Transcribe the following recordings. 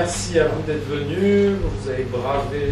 merci à vous d'être venus. Vous avez bravé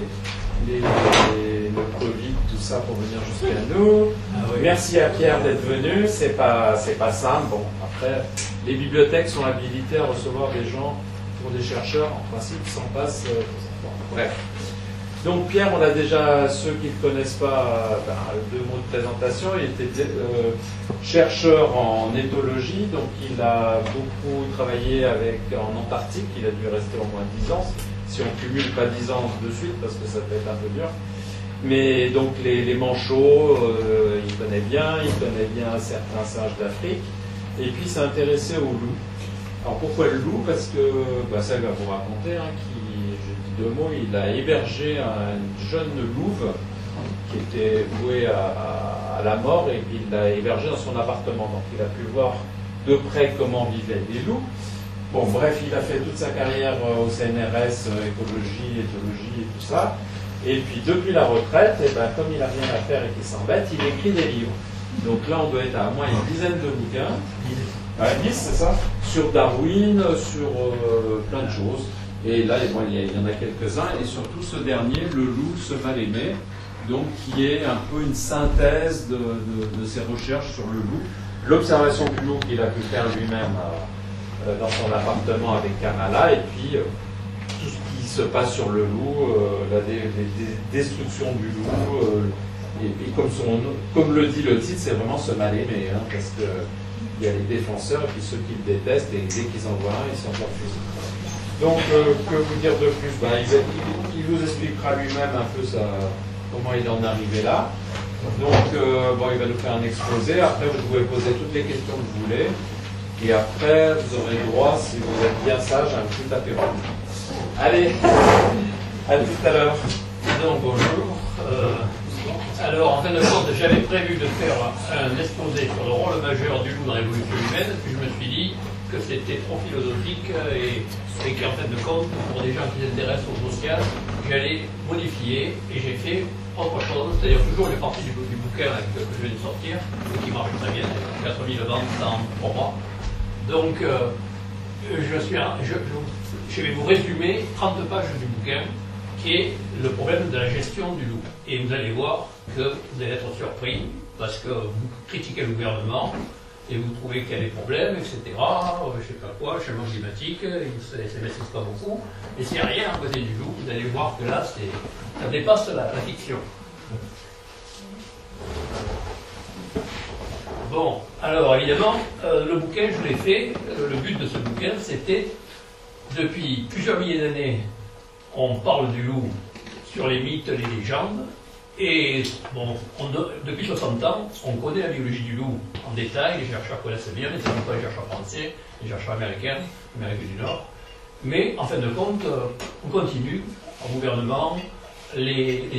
le Covid, tout ça pour venir jusqu'à nous. Ah oui. Merci à Pierre d'être venu. C'est pas simple. Bon, après, les bibliothèques sont habilitées à recevoir des gens pour des chercheurs. En principe, sans passe. Bon, bref. Donc Pierre, on a déjà, ceux qui ne connaissent pas, deux mots de présentation. Il était chercheur en éthologie, donc il a beaucoup travaillé en Antarctique. Il a dû rester au moins 10 ans, si on cumule pas 10 ans de suite, parce que ça peut être un peu dur. Mais donc les manchots, il connaît bien certains singes d'Afrique. Et puis il s'est intéressé au loup. Alors pourquoi le loup? Parce que, ça il va vous raconter, je dis deux mots, il a hébergé une jeune louve qui était vouée à la mort, et puis il l'a hébergé dans son appartement. Donc il a pu voir de près comment vivaient les loups. Bon, bref, il a fait toute sa carrière au CNRS, écologie, éthologie et tout ça. Et puis depuis la retraite, comme il n'a rien à faire et qu'il s'embête, il écrit des livres. Donc là, on doit être à moins une dizaine de bouquins. 10, c'est ça? Sur Darwin, sur plein de choses. Et là, il y en a quelques-uns. Et surtout ce dernier, Le loup, ce mal-aimé, donc qui est un peu une synthèse de ses recherches sur le loup. L'observation du loup qu'il a pu faire lui-même dans son appartement avec Kamala, et puis tout ce qui se passe sur le loup, la destruction du loup, et puis comme le dit le titre, c'est vraiment ce mal-aimé, parce que il y a les défenseurs et puis ceux qui le détestent, et dès qu'ils en voient un, ils sont refusés. Donc, que vous dire de plus? Il vous expliquera lui-même un peu comment il en est arrivé là. Donc, il va nous faire un exposé. Après, vous pouvez poser toutes les questions que vous voulez. Et après, vous aurez le droit, si vous êtes bien sage, à un petit apéro. Allez, à tout à l'heure. Donc, bonjour. Alors, en fin de compte, j'avais prévu de faire un exposé sur le rôle majeur du loup dans l'évolution humaine, puis je me suis dit que c'était trop philosophique et qu'en fin de compte, pour des gens qui s'intéressent aux sociales, j'allais modifier et j'ai fait autre chose, c'est-à-dire toujours les parties du bouquin que je viens de sortir, et qui marche très bien, 4000 ventes en 3 mois. Donc, je vais vous résumer 30 pages du bouquin, qui est le problème de la gestion du loup. Et vous allez voir que vous allez être surpris, parce que vous critiquez le gouvernement, et vous trouvez qu'il y a des problèmes, etc., je sais pas quoi, changement climatique, ils ne s'investissent pas beaucoup, et s'il n'y a rien à côté du loup, vous allez voir que là, ça dépasse la fiction. Bon, alors évidemment, le bouquin, je l'ai fait, le but de ce bouquin, c'était, depuis plusieurs milliers d'années, on parle du loup sur les mythes, les légendes, et bon, depuis 60 ans, on connaît la biologie du loup en détail, les chercheurs connaissent bien, mais ce ne sont pas les chercheurs français, les chercheurs américains, Amérique du Nord. Mais en fin de compte, on continue, au gouvernement, les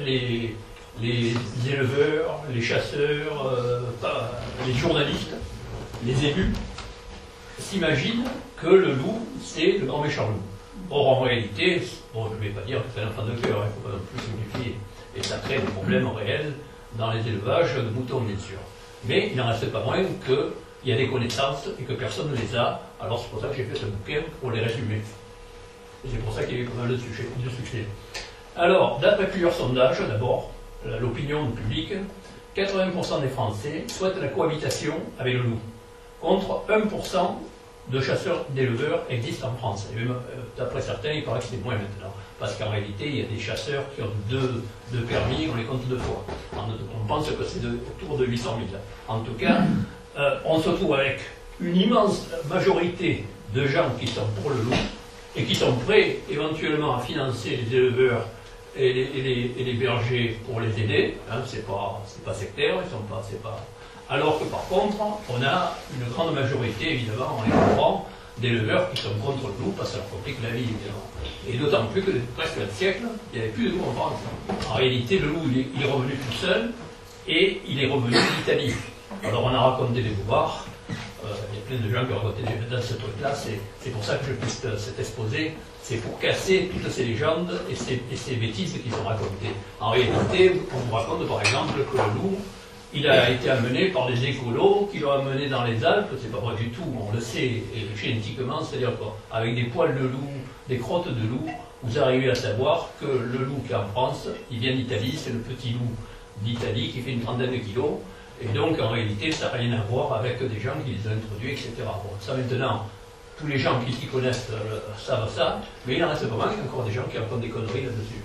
éleveurs, les chasseurs, les journalistes, les élus, s'imaginent que le loup, c'est le grand méchant loup. Or, en réalité, bon, je ne vais pas dire que c'est un enfant de cœur, il ne faut pas non plus simplifier. Et ça crée des problèmes réels dans les élevages de moutons, bien sûr. Mais il n'en reste pas moins qu'il y a des connaissances et que personne ne les a. Alors c'est pour ça que j'ai fait ce bouquin, pour les résumer. Et c'est pour ça qu'il y a eu pas mal de succès. Alors, d'après plusieurs sondages, d'abord, l'opinion publique, 80% des Français souhaitent la cohabitation avec le loup, contre 1% de chasseurs d'éleveurs existent en France. Et même, d'après certains, il paraît que c'est moins maintenant. Parce qu'en réalité, il y a des chasseurs qui ont deux permis, on les compte 2 fois. On pense que c'est autour de 800 000. En tout cas, on se trouve avec une immense majorité de gens qui sont pour le loup et qui sont prêts éventuellement à financer les éleveurs et les bergers pour les aider. Hein, c'est pas sectaire, c'est pas... Alors que par contre, on a une grande majorité, évidemment, on les comprend, d'éleveurs qui sont contre le loup parce que ça leur complique la vie, évidemment. Et d'autant plus que depuis presque un siècle, il n'y avait plus de loup en France. En réalité, le loup, il est revenu tout seul et il est revenu d'Italie. Alors on a raconté des bobards, il y a plein de gens qui ont raconté dans ce truc-là, c'est pour ça que je fais cet exposé, c'est pour casser toutes ces légendes et ces bêtises qu'ils ont racontées. En réalité, on vous raconte par exemple que le loup, il a été amené par des écolos qui l'ont amené dans les Alpes, c'est pas vrai du tout, on le sait génétiquement, c'est-à-dire qu'avec des poils de loup, des crottes de loup, vous arrivez à savoir que le loup qui est en France, il vient d'Italie, c'est le petit loup d'Italie qui fait une trentaine de kilos, et donc en réalité ça n'a rien à voir avec des gens qui les ont introduits, etc. Bon, ça maintenant, tous les gens qui s'y connaissent savent ça, mais il en reste pas mal, il y a encore des gens qui racontent des conneries là-dessus.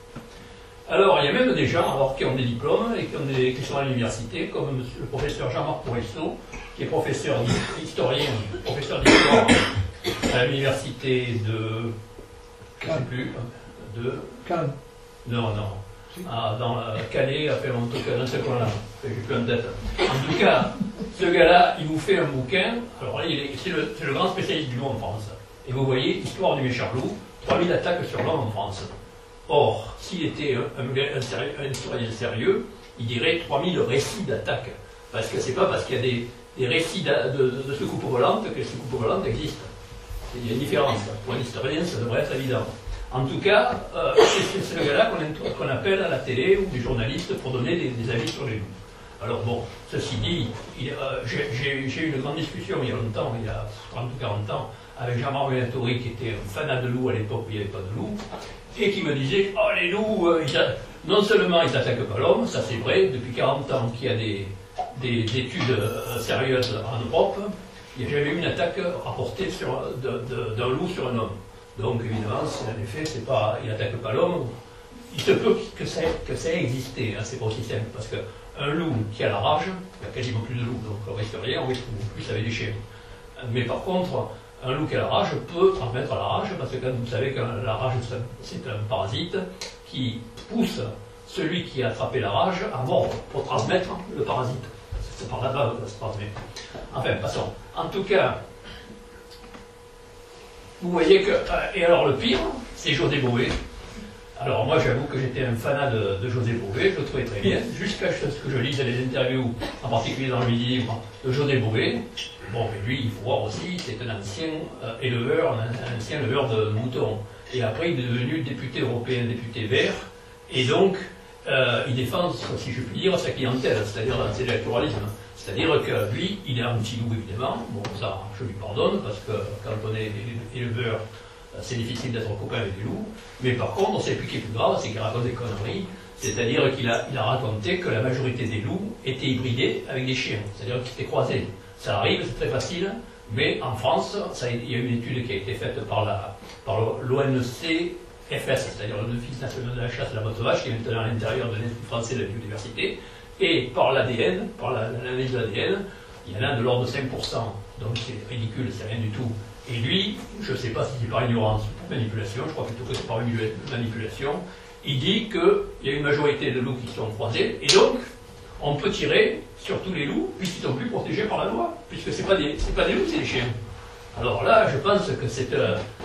Alors, il y a même des gens qui ont des diplômes et qui sont à l'université, comme le professeur Jean-Marc Porisseau, qui est professeur historien, professeur d'histoire à l'université de... je ne sais plus, de... Cannes. Non. Dans Calais, enfin, en tout cas, dans ce coin-là. J'ai plus en tête. En tout cas, ce gars-là, il vous fait un bouquin. Alors là, c'est le grand spécialiste du loup en France. Et vous voyez, Histoire du méchant loup, 3000 attaques sur l'homme en France. Or, s'il était un historien sérieux, il dirait 3000 récits d'attaques. Parce que c'est pas parce qu'il y a des récits de secours volantes que les secours volantes existent. Il y a une différence. Pour un historien, ça devrait être évident. En tout cas, c'est le gars-là qu'on appelle à la télé ou des journalistes pour donner des avis sur les loups. Alors bon, ceci dit, j'ai eu une grande discussion il y a longtemps, il y a 30 ou 40 ans, avec Jean-Marc Ventori, qui était un fanat de loups à l'époque où il n'y avait pas de loups, et qui me disait, oh les loups, non seulement ils n'attaquent pas l'homme, ça c'est vrai, depuis 40 ans qu'il y a des études sérieuses en Europe, il n'y a jamais eu une attaque rapportée d'un loup sur un homme. Donc évidemment, en effet, il n'attaque pas l'homme, il se peut que ça ait existé, hein, c'est pas aussi simple, parce qu'un loup qui a la rage, il n'y a quasiment plus de loups, donc on risque rien, on risque plus avec des chiens. Mais par contre, un loup qui a la rage peut transmettre la rage, parce que quand vous savez que la rage, c'est un parasite qui pousse celui qui a attrapé la rage à mordre pour transmettre le parasite. C'est par là-bas que ça se transmet. Enfin, passons. En tout cas, vous voyez que... et alors le pire, c'est José Bové. Alors moi j'avoue que j'étais un fanat de José Bové, je le trouvais très bien, jusqu'à ce que je lise les interviews, en particulier dans le livre de José Bové. Bon, mais lui, il faut voir aussi, c'est un ancien éleveur, un ancien éleveur de moutons. Et après, il est devenu député européen, député vert, et donc il défend, si je puis dire, sa clientèle, c'est-à-dire c'est l'électoralisme. C'est-à-dire que lui, il est anti-loup évidemment, bon ça je lui pardonne, parce que quand on est éleveur, c'est difficile d'être copain avec des loups, mais par contre, c'est plus qui est plus grave, c'est qu'il raconte des conneries, c'est-à-dire qu'il a raconté que la majorité des loups étaient hybridés avec des chiens, c'est-à-dire qu'ils étaient croisés. Ça arrive, c'est très facile, mais en France, il y a une étude qui a été faite par l'ONCFS, c'est-à-dire l'Office national de la chasse et de la motte sauvage, qui est maintenant à l'intérieur de l'Institut français de la biodiversité, et par l'ADN, par l'analyse de l'ADN, il y en a de l'ordre de 5%, donc c'est ridicule, c'est rien du tout. Et lui, je ne sais pas si c'est par ignorance ou par manipulation, je crois plutôt que c'est par manipulation, il dit qu'il y a une majorité de loups qui sont croisés, et donc, on peut tirer sur tous les loups, puisqu'ils sont plus protégés par la loi, puisque c'est pas des loups, c'est des chiens. Alors là, je pense que c'est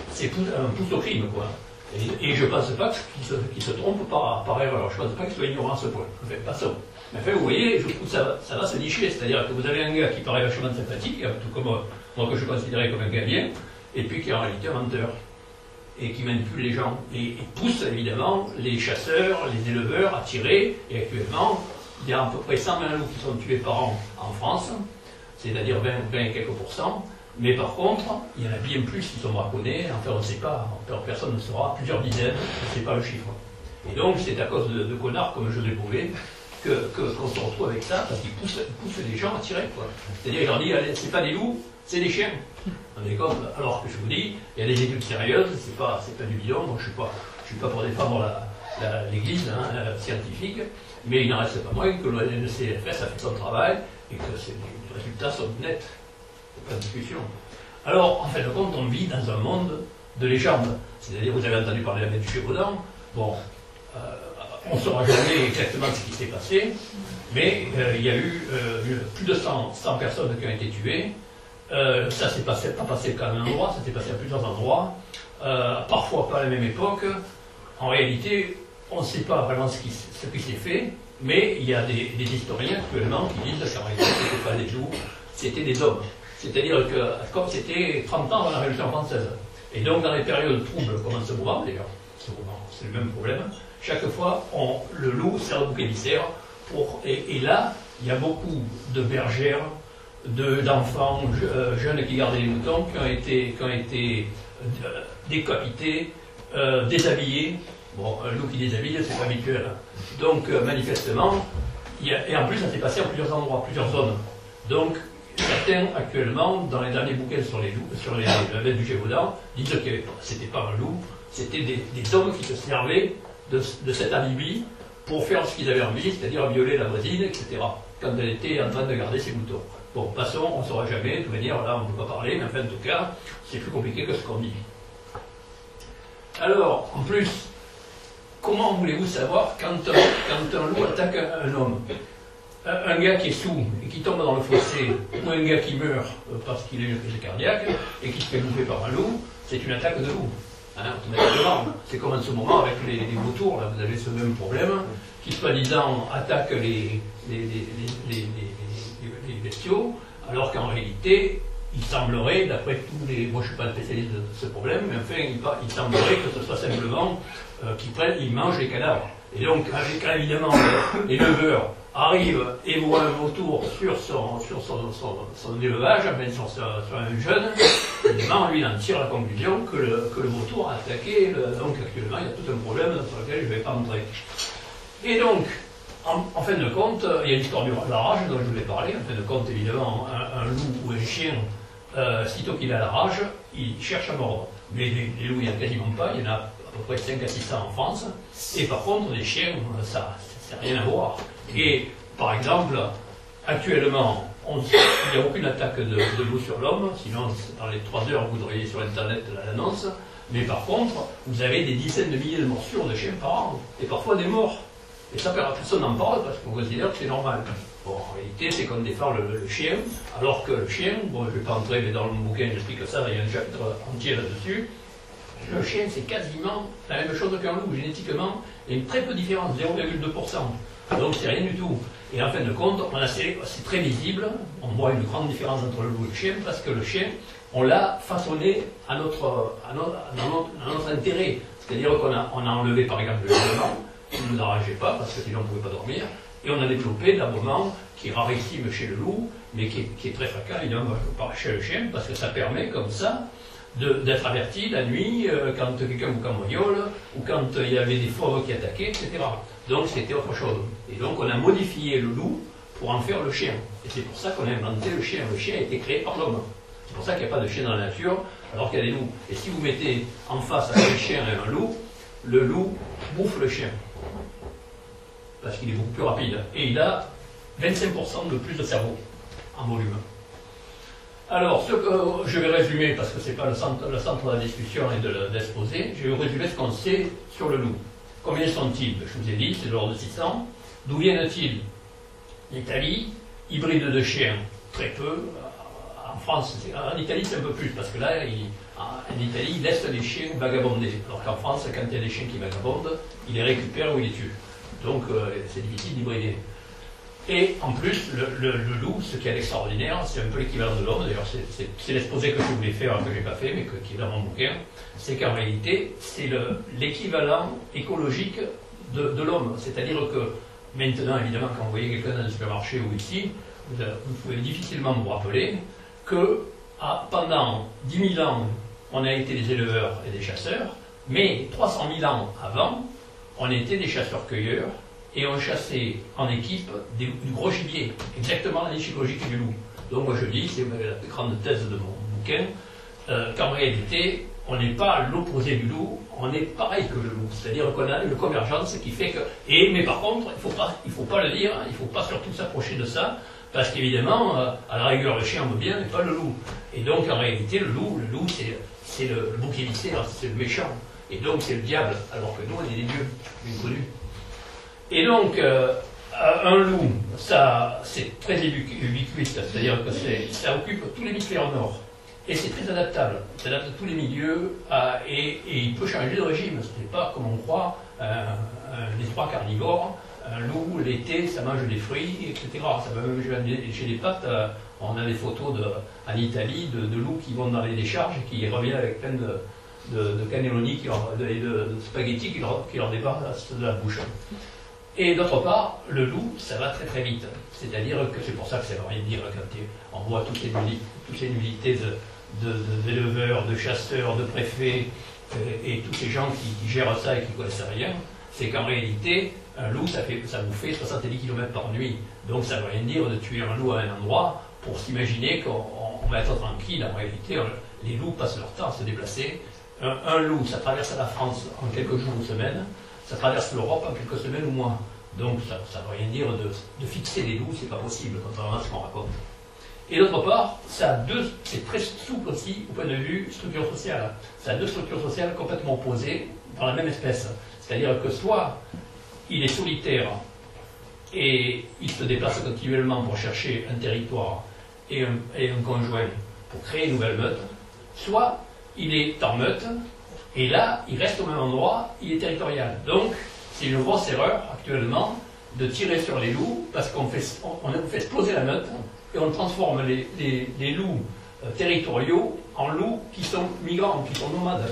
un pouce au crime, quoi. Et je ne pense pas qu'il se trompe par erreur, je ne pense pas qu'il soit ignorant à ce point. Enfin, passons. Mais enfin, vous voyez, je trouve que ça va se nicher, c'est-à-dire que vous avez un gars qui paraît vachement sympathique, tout comme moi que je considérais comme un gars bien, et puis qui est en réalité un menteur, et qui manipule les gens, et pousse évidemment les chasseurs, les éleveurs à tirer, et actuellement, il y a à peu près 120 loups qui sont tués par an en France, c'est-à-dire 20 et quelques %, mais par contre, il y en a bien plus qui sont braconnés, enfin on ne sait pas, personne ne saura, plusieurs dizaines, je ne sais pas le chiffre. Et donc c'est à cause de connards comme José Bové qu'on se retrouve avec ça, parce qu'ils poussent les gens à tirer, quoi. C'est-à-dire, ils leur disent, c'est pas des loups, c'est des chiens. Alors que je vous dis, il y a des études sérieuses, c'est pas du bidon, donc je suis pas pour défendre l'église scientifique, mais il n'en reste pas moins que l'ONCFS a fait son travail et que les résultats sont nets. Pas de discussion. Alors, en fin de compte, on vit dans un monde de légendes. C'est-à-dire, vous avez entendu parler de la du Gévaudan. Bon, on ne saura jamais exactement ce qui s'est passé, mais il y a eu plus de 100 personnes qui ont été tuées. Ça s'est pas passé qu'à un endroit, ça s'est passé à plusieurs endroits, parfois pas à la même époque. En réalité, on ne sait pas vraiment ce qui s'est fait, mais il y a des historiens actuellement qui disent qu'en réalité, ce n'était pas des loups, c'était des hommes. C'est-à-dire que, comme c'était 30 ans avant la Révolution française, et donc dans les périodes troubles, comme en ce moment d'ailleurs, c'est le même problème, chaque fois, le loup sert de bouc émissaire, et là, il y a beaucoup de bergères, d'enfants jeunes qui gardaient les moutons, qui ont été décapités, déshabillés. Bon, un loup qui déshabille, c'est pas habituel. Donc, manifestement, et en plus, ça s'est passé en plusieurs endroits, plusieurs zones. Donc, certains, actuellement, dans les derniers bouquins sur les loups, sur la bête du Gévaudan, disent que c'était pas un loup, c'était des hommes qui se servaient de cet alibi pour faire ce qu'ils avaient envie, c'est-à-dire violer la voisine, etc., quand elle était en train de garder ses moutons. Bon, passons, on ne saura jamais, de toute manière, là, on ne peut pas parler, mais enfin, en tout cas, c'est plus compliqué que ce qu'on dit. Alors, en plus, comment voulez-vous savoir quand un loup attaque un homme? Un gars qui est sous et qui tombe dans le fossé, ou un gars qui meurt parce qu'il a une crise cardiaque et qui se fait bouffer par un loup, c'est une attaque de loup. Hein, automatiquement. C'est comme en ce moment avec les vautours, là, vous avez ce même problème, qui soi-disant attaquent les bestiaux, alors qu'en réalité, il semblerait, d'après tous les... Moi je ne suis pas spécialiste de ce problème, mais enfin, il semblerait que ce soit simplement qu'ils mangent les cadavres. Et donc, quand évidemment l'éleveur arrive et voit un vautour sur son élevage, enfin sur un jeune, évidemment, lui, il en tire la conclusion que le vautour a attaqué. Donc, actuellement, il y a tout un problème sur lequel je ne vais pas entrer. Et donc, en fin de compte, il y a l'histoire de la rage dont je voulais parler. En fin de compte, évidemment, un loup ou un chien, sitôt qu'il a la rage, il cherche à mordre. Mais les loups, il n'y en a quasiment pas. Il y en a à peu près 5 à 600 en France. Et par contre, les chiens, ça n'a rien à voir. Et par exemple, actuellement, il n'y a aucune attaque de loup sur l'homme, sinon dans les 3 heures vous auriez sur internet l'annonce, mais par contre, vous avez des dizaines de milliers de morsures de chiens par an, et parfois des morts. Et ça, personne n'en parle parce qu'on considère que c'est normal. Bon, en réalité, c'est qu'on défend le chien, alors que le chien, bon, je ne vais pas entrer, mais dans le bouquin, j'explique ça, il y a un chapitre entier là-dessus. Le chien, c'est quasiment la même chose qu'un loup, génétiquement, il y a une très peu de différence, 0,2%. Donc c'est rien du tout. Et en fin de compte, c'est très visible, on voit une grande différence entre le loup et le chien, parce que le chien, on l'a façonné à notre intérêt. C'est-à-dire qu'on a enlevé par exemple le hurlement, qui ne nous arrangeait pas, parce que sinon on ne pouvait pas dormir, et on a développé l'aboiement qui est rarissime chez le loup, mais qui est très fréquent évidemment chez le chien, parce que ça permet comme ça d'être averti la nuit, quand quelqu'un vous cambriole, ou quand il y avait des fauves qui attaquaient, etc. Donc c'était autre chose. Et donc on a modifié le loup pour en faire le chien. Et c'est pour ça qu'on a inventé le chien. Le chien a été créé par l'homme. C'est pour ça qu'il n'y a pas de chien dans la nature, alors qu'il y a des loups. Et si vous mettez en face un chien et un loup, le loup bouffe le chien. Parce qu'il est beaucoup plus rapide. Et il a 25% de plus de cerveau en volume. Alors, ce que je vais résumer, parce que ce n'est pas le centre de la discussion et de l'exposé, je vais vous résumer ce qu'on sait sur le loup. Combien sont-ils? Je vous ai dit, c'est de l'ordre de 600. D'où viennent-ils? L'Italie, hybride de chiens, très peu. En France, en Italie, c'est un peu plus, parce que là, en Italie, ils laissent les chiens vagabonder. Alors qu'en France, quand il y a des chiens qui vagabondent, ils les récupèrent ou ils les tuent. Donc, c'est difficile d'hybrider. Et en plus, le loup, ce qui est extraordinaire, c'est un peu l'équivalent de l'homme, d'ailleurs c'est l'exposé que je voulais faire, que je n'ai pas fait, mais qui est dans mon bouquin, c'est qu'en réalité, c'est l'équivalent écologique de l'homme. C'est-à-dire que maintenant, évidemment, quand vous voyez quelqu'un dans un supermarché ou ici, vous pouvez difficilement vous rappeler que pendant 10 000 ans, on a été des éleveurs et des chasseurs, mais 300 000 ans avant, on était des chasseurs-cueilleurs, et on chassait en équipe du gros gibier, exactement la niche écologique du loup. Donc moi je dis, c'est la grande thèse de mon bouquin, qu'en réalité, on n'est pas l'opposé du loup, on est pareil que le loup. C'est-à-dire qu'on a une convergence qui fait que... Mais par contre, il ne faut pas le dire, il ne faut pas surtout s'approcher de ça, parce qu'évidemment, à la rigueur, le chien veut bien, mais pas le loup. Et donc en réalité, le loup c'est le bouc émissaire, c'est le méchant. Et donc c'est le diable, alors que nous, on est des dieux, bien connus. Et donc, un loup, ça, c'est très ubiquiste, c'est-à-dire que ça occupe tout l'hémisphère nord. Et c'est très adaptable, il s'adapte à tous les milieux, et il peut changer de régime. Ce n'est pas, comme on croit, les 3 carnivores. Un loup, l'été, ça mange des fruits, etc. Ça va même chez les pattes. On a des photos en Italie de loups qui vont dans les décharges et qui reviennent avec plein de cannelloni et de spaghettis qui leur dépassent de la bouche. Et d'autre part, le loup, ça va très très vite. C'est-à-dire que c'est pour ça que ça ne veut rien dire quand on voit toutes ces nullités d'éleveurs, de chasseurs, de préfets et tous ces gens qui gèrent ça et qui ne connaissent rien. C'est qu'en réalité, un loup, ça vous fait 70 km par nuit. Donc ça ne veut rien dire de tuer un loup à un endroit pour s'imaginer qu'on va être tranquille. En réalité, les loups passent leur temps à se déplacer. Un loup, ça traverse la France en quelques jours ou semaines. Ça traverse l'Europe en quelques semaines ou mois. Donc ça ne veut rien dire de fixer les loups, c'est pas possible, contrairement à ce qu'on raconte. Et d'autre part, c'est très souple aussi au point de vue structure sociale. Ça a deux structures sociales complètement opposées dans la même espèce. C'est-à-dire que soit il est solitaire et il se déplace continuellement pour chercher un territoire et un conjoint pour créer une nouvelle meute, soit il est en meute et là, il reste au même endroit, il est territorial. Donc, c'est une grosse erreur actuellement de tirer sur les loups parce qu'on fait exploser la meute et on transforme les loups territoriaux en loups qui sont migrants, qui sont nomades.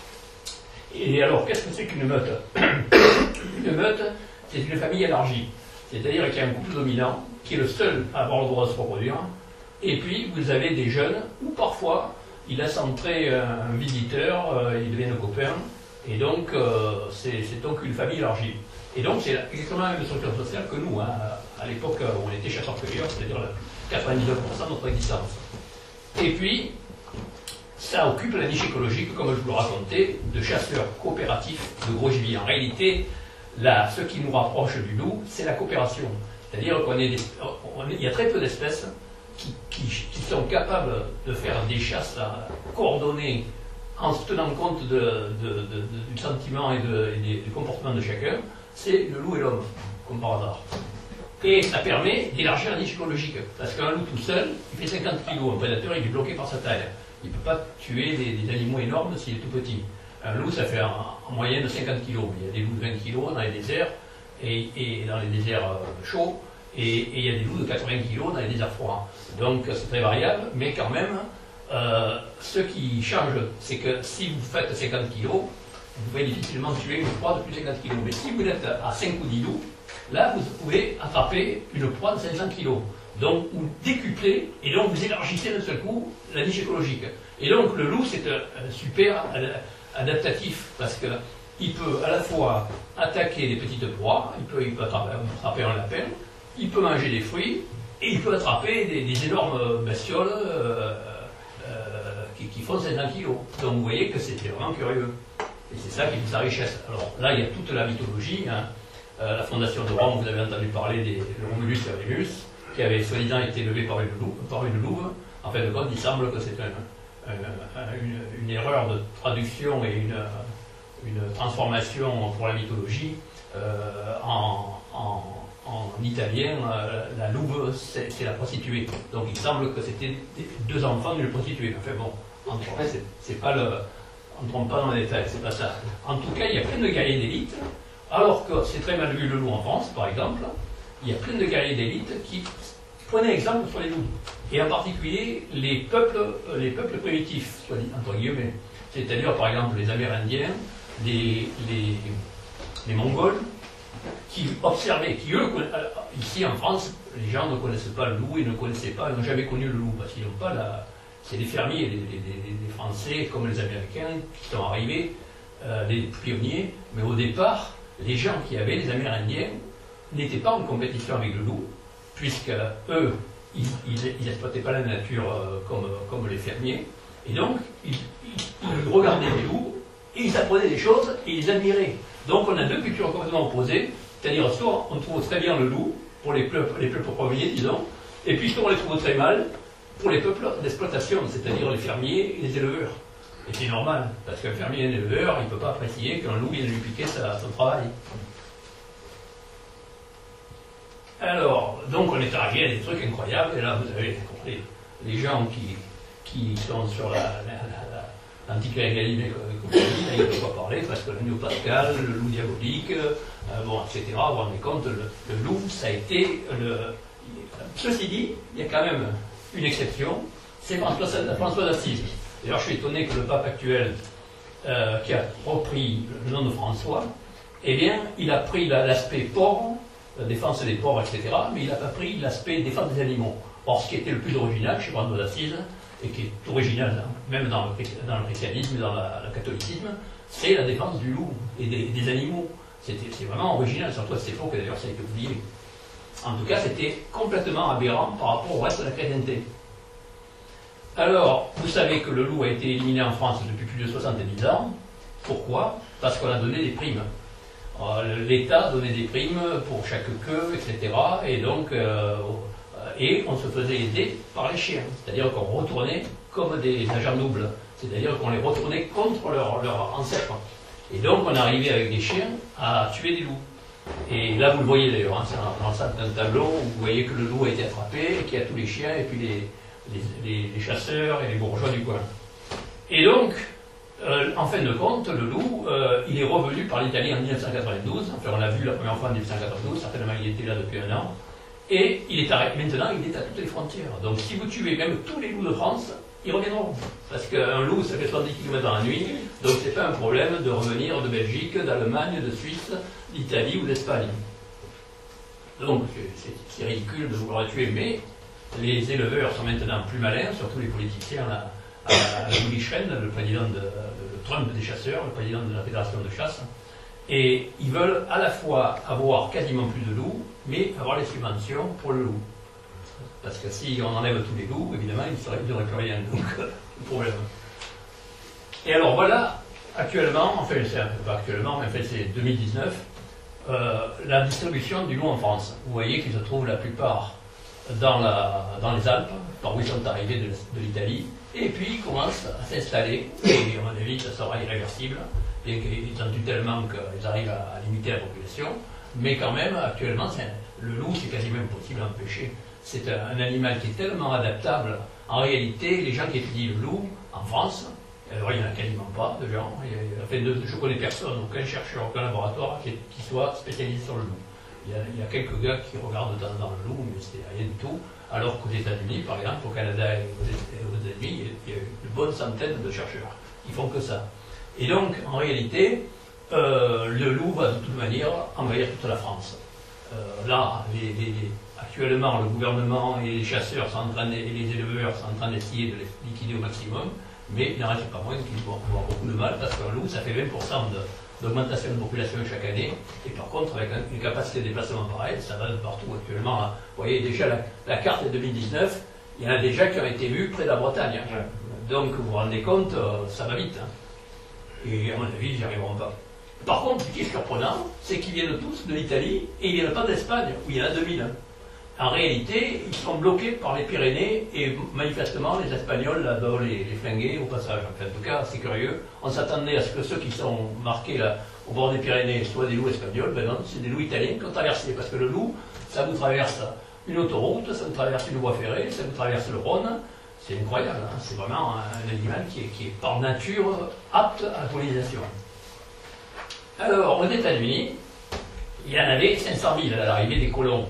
Et alors, qu'est-ce que c'est qu'une meute? Une meute, c'est une famille élargie. C'est-à-dire qu'il y a un couple dominant qui est le seul à avoir le droit de se reproduire. Et puis, vous avez des jeunes où parfois, il laisse entrer un visiteur, ils deviennent copains. Et donc, c'est donc une famille élargie. Et donc, c'est exactement la même structure sociale que nous, hein, à l'époque où on était chasseurs-cueilleurs, c'est-à-dire 99% de notre existence. Et puis, ça occupe la niche écologique, comme je vous le racontais, de chasseurs coopératifs de gros gibier. En réalité, ce qui nous rapproche du loup, c'est la coopération. C'est-à-dire qu'il y a très peu d'espèces qui sont capables de faire des chasses coordonnées en se tenant compte du sentiment et du comportement de chacun. C'est le loup et l'homme, comme par hasard. Et ça permet d'élargir la niche écologique. Parce qu'un loup tout seul, il fait 50 kg. Un prédateur, il est bloqué par sa taille. Il ne peut pas tuer des animaux énormes s'il est tout petit. Un loup, ça fait en moyenne 50 kg. Il y a des loups de 20 kg dans les déserts, et dans les déserts chauds, et il y a des loups de 80 kg dans les déserts froids. Donc c'est très variable, mais quand même, ce qui change, c'est que si vous faites 50 kg, vous pouvez difficilement tuer une proie de plus de 50 kg. Mais si vous êtes à 5 ou 10 loups, là, vous pouvez attraper une proie de 500 kg. Donc, vous décuplez, et donc vous élargissez d'un seul coup la niche écologique. Et donc, le loup, c'est un super adaptatif, parce qu'il peut à la fois attaquer des petites proies, il peut attraper un lapin, il peut manger des fruits, et il peut attraper des énormes bestioles qui font 500 kg. Donc, vous voyez que c'était vraiment curieux. Et c'est ça qui fait sa richesse. Alors là, il y a toute la mythologie. Hein. La fondation de Rome, vous avez entendu parler de Romulus et Rémus, qui avait soi-disant été élevé par une louve. En fin de compte, il semble que c'est une erreur de traduction et une transformation pour la mythologie. En italien, la louve, c'est la prostituée. Donc il semble que c'était deux enfants d'une prostituée. Enfin bon, c'est pas on ne trompe pas dans les détails, c'est pas ça. En tout cas, il y a plein de guerriers d'élite, alors que c'est très mal vu le loup en France, par exemple. Il y a plein de guerriers d'élite qui prenaient exemple sur les loups. Et en particulier, les peuples primitifs, soit dit entre guillemets. C'est-à-dire, par exemple, les Amérindiens, les Mongols, qui observaient, qui eux, ici en France, les gens ne connaissent pas le loup, ils ne connaissaient pas, ils n'ont jamais connu le loup, parce qu'ils n'ont pas c'est des fermiers, des Français comme les Américains qui sont arrivés, les pionniers, mais au départ, les gens qui avaient, les Amérindiens, n'étaient pas en compétition avec le loup, puisque eux, ils n'exploitaient pas la nature comme les fermiers, et donc, ils regardaient les loups, et ils apprenaient des choses, et ils admiraient. Donc on a deux cultures complètement opposées, c'est-à-dire soit on trouve très bien le loup, pour les peuples premiers, disons, et puis soit on les trouve très mal, pour les peuples d'exploitation, c'est-à-dire les fermiers et les éleveurs. Et c'est normal, parce qu'un fermier et un éleveur, il ne peut pas apprécier qu'un loup vienne lui piquer son travail. Alors, donc on est arrivé à des trucs incroyables, et là vous avez compris, les gens qui sont sur l'anticléricalisme, comme je dis, il ne faut pas parler, parce que le néo-pascal, le loup diabolique, etc., vous vous rendez compte, le loup, ça a été Ceci dit, il y a quand même une exception, c'est François d'Assise. D'ailleurs, je suis étonné que le pape actuel, qui a repris le nom de François, eh bien, il a pris l'aspect porc, la défense des porcs, etc., mais il n'a pas pris l'aspect défense des animaux. Or, ce qui était le plus original chez Brando d'Assise, et qui est original même dans le christianisme et dans le catholicisme, c'est la défense du loup et des animaux. C'est vraiment original, surtout à cette époque, et d'ailleurs ça a été oublié. En tout cas, c'était complètement aberrant par rapport au reste de la chrétienté. Alors, vous savez que le loup a été éliminé en France depuis plus de 70 ans. Pourquoi? Parce qu'on a donné des primes. L'État donnait des primes pour chaque queue, etc. Et donc, et on se faisait aider par les chiens. C'est-à-dire qu'on retournait comme des agents doubles. C'est-à-dire qu'on les retournait contre leur ancêtre. Et donc, on arrivait avec des chiens à tuer des loups. Et là, vous le voyez d'ailleurs, hein, c'est dans le centre d'un tableau, où vous voyez que le loup a été attrapé, et qu'il y a tous les chiens, et puis les chasseurs et les bourgeois du coin. Et donc, en fin de compte, le loup, il est revenu par l'Italie en 1992, enfin on l'a vu la première fois en 1992, certainement il était là depuis 1 an, et maintenant il est à toutes les frontières. Donc si vous tuez même tous les loups de France, ils reviendront. Parce qu'un loup, ça fait 70 km dans la nuit, donc c'est pas un problème de revenir de Belgique, d'Allemagne, de Suisse, d'Italie ou d'Espagne. Donc c'est ridicule de vouloir les tuer, mais les éleveurs sont maintenant plus malins, surtout les politiciens, à Willy Schren, le président de Trump des chasseurs, le président de la fédération de chasse, et ils veulent à la fois avoir quasiment plus de loups, mais avoir les subventions pour le loup. Parce que si on enlève tous les loups, évidemment, il n'y aurait plus rien, donc le problème. Et alors voilà, actuellement, enfin c'est pas actuellement, mais en fait c'est 2019, la distribution du loup en France. Vous voyez qu'ils se trouvent la plupart dans les Alpes, par où ils sont arrivés de l'Italie, et puis ils commencent à s'installer, et à mon avis ça sera irréversible, bien qu'ils en tuent tellement qu'ils arrivent à limiter la population, mais quand même actuellement le loup c'est quasiment impossible à empêcher. C'est un animal qui est tellement adaptable. En réalité, les gens qui étudient le loup en France, alors il n'y en a quasiment pas de gens, je ne connais personne, aucun chercheur, aucun laboratoire qui soit spécialisé sur le loup. Il y a quelques gars qui regardent dans le loup, mais c'est rien du tout. Alors qu'aux États-Unis, par exemple, au Canada et aux États-Unis, il y a une bonne centaine de chercheurs qui font que ça. Et donc, en réalité, le loup va de toute manière envahir toute la France. Là, actuellement, le gouvernement et les chasseurs et les éleveurs sont en train d'essayer de les liquider au maximum, mais il n'en reste pas moins qu'ils vont avoir beaucoup de mal, parce qu'un loup, ça fait 20% d'augmentation de population chaque année, et par contre, avec une capacité de déplacement pareille, ça va de partout actuellement. Hein. Vous voyez déjà la carte de 2019, il y en a déjà qui ont été vus près de la Bretagne. Hein. Donc, vous vous rendez compte, ça va vite. Hein. Et à mon avis, ils n'y arriveront pas. Par contre, ce qui est surprenant, c'est qu'ils viennent tous de l'Italie, et ils ne viennent pas d'Espagne, où il y en a 2000. Hein. En réalité, ils sont bloqués par les Pyrénées, et manifestement, les Espagnols là, doivent les flinguer au passage. Enfin, en tout cas, c'est curieux. On s'attendait à ce que ceux qui sont marqués là, au bord des Pyrénées soient des loups espagnols. Ben non, c'est des loups italiens qui ont traversé, parce que le loup, ça vous traverse une autoroute, ça vous traverse une voie ferrée, ça vous traverse le Rhône. C'est incroyable, hein. C'est vraiment un animal qui est par nature apte à la pollinisation. Alors, aux États-Unis, il y en avait 500 000 à l'arrivée des colons.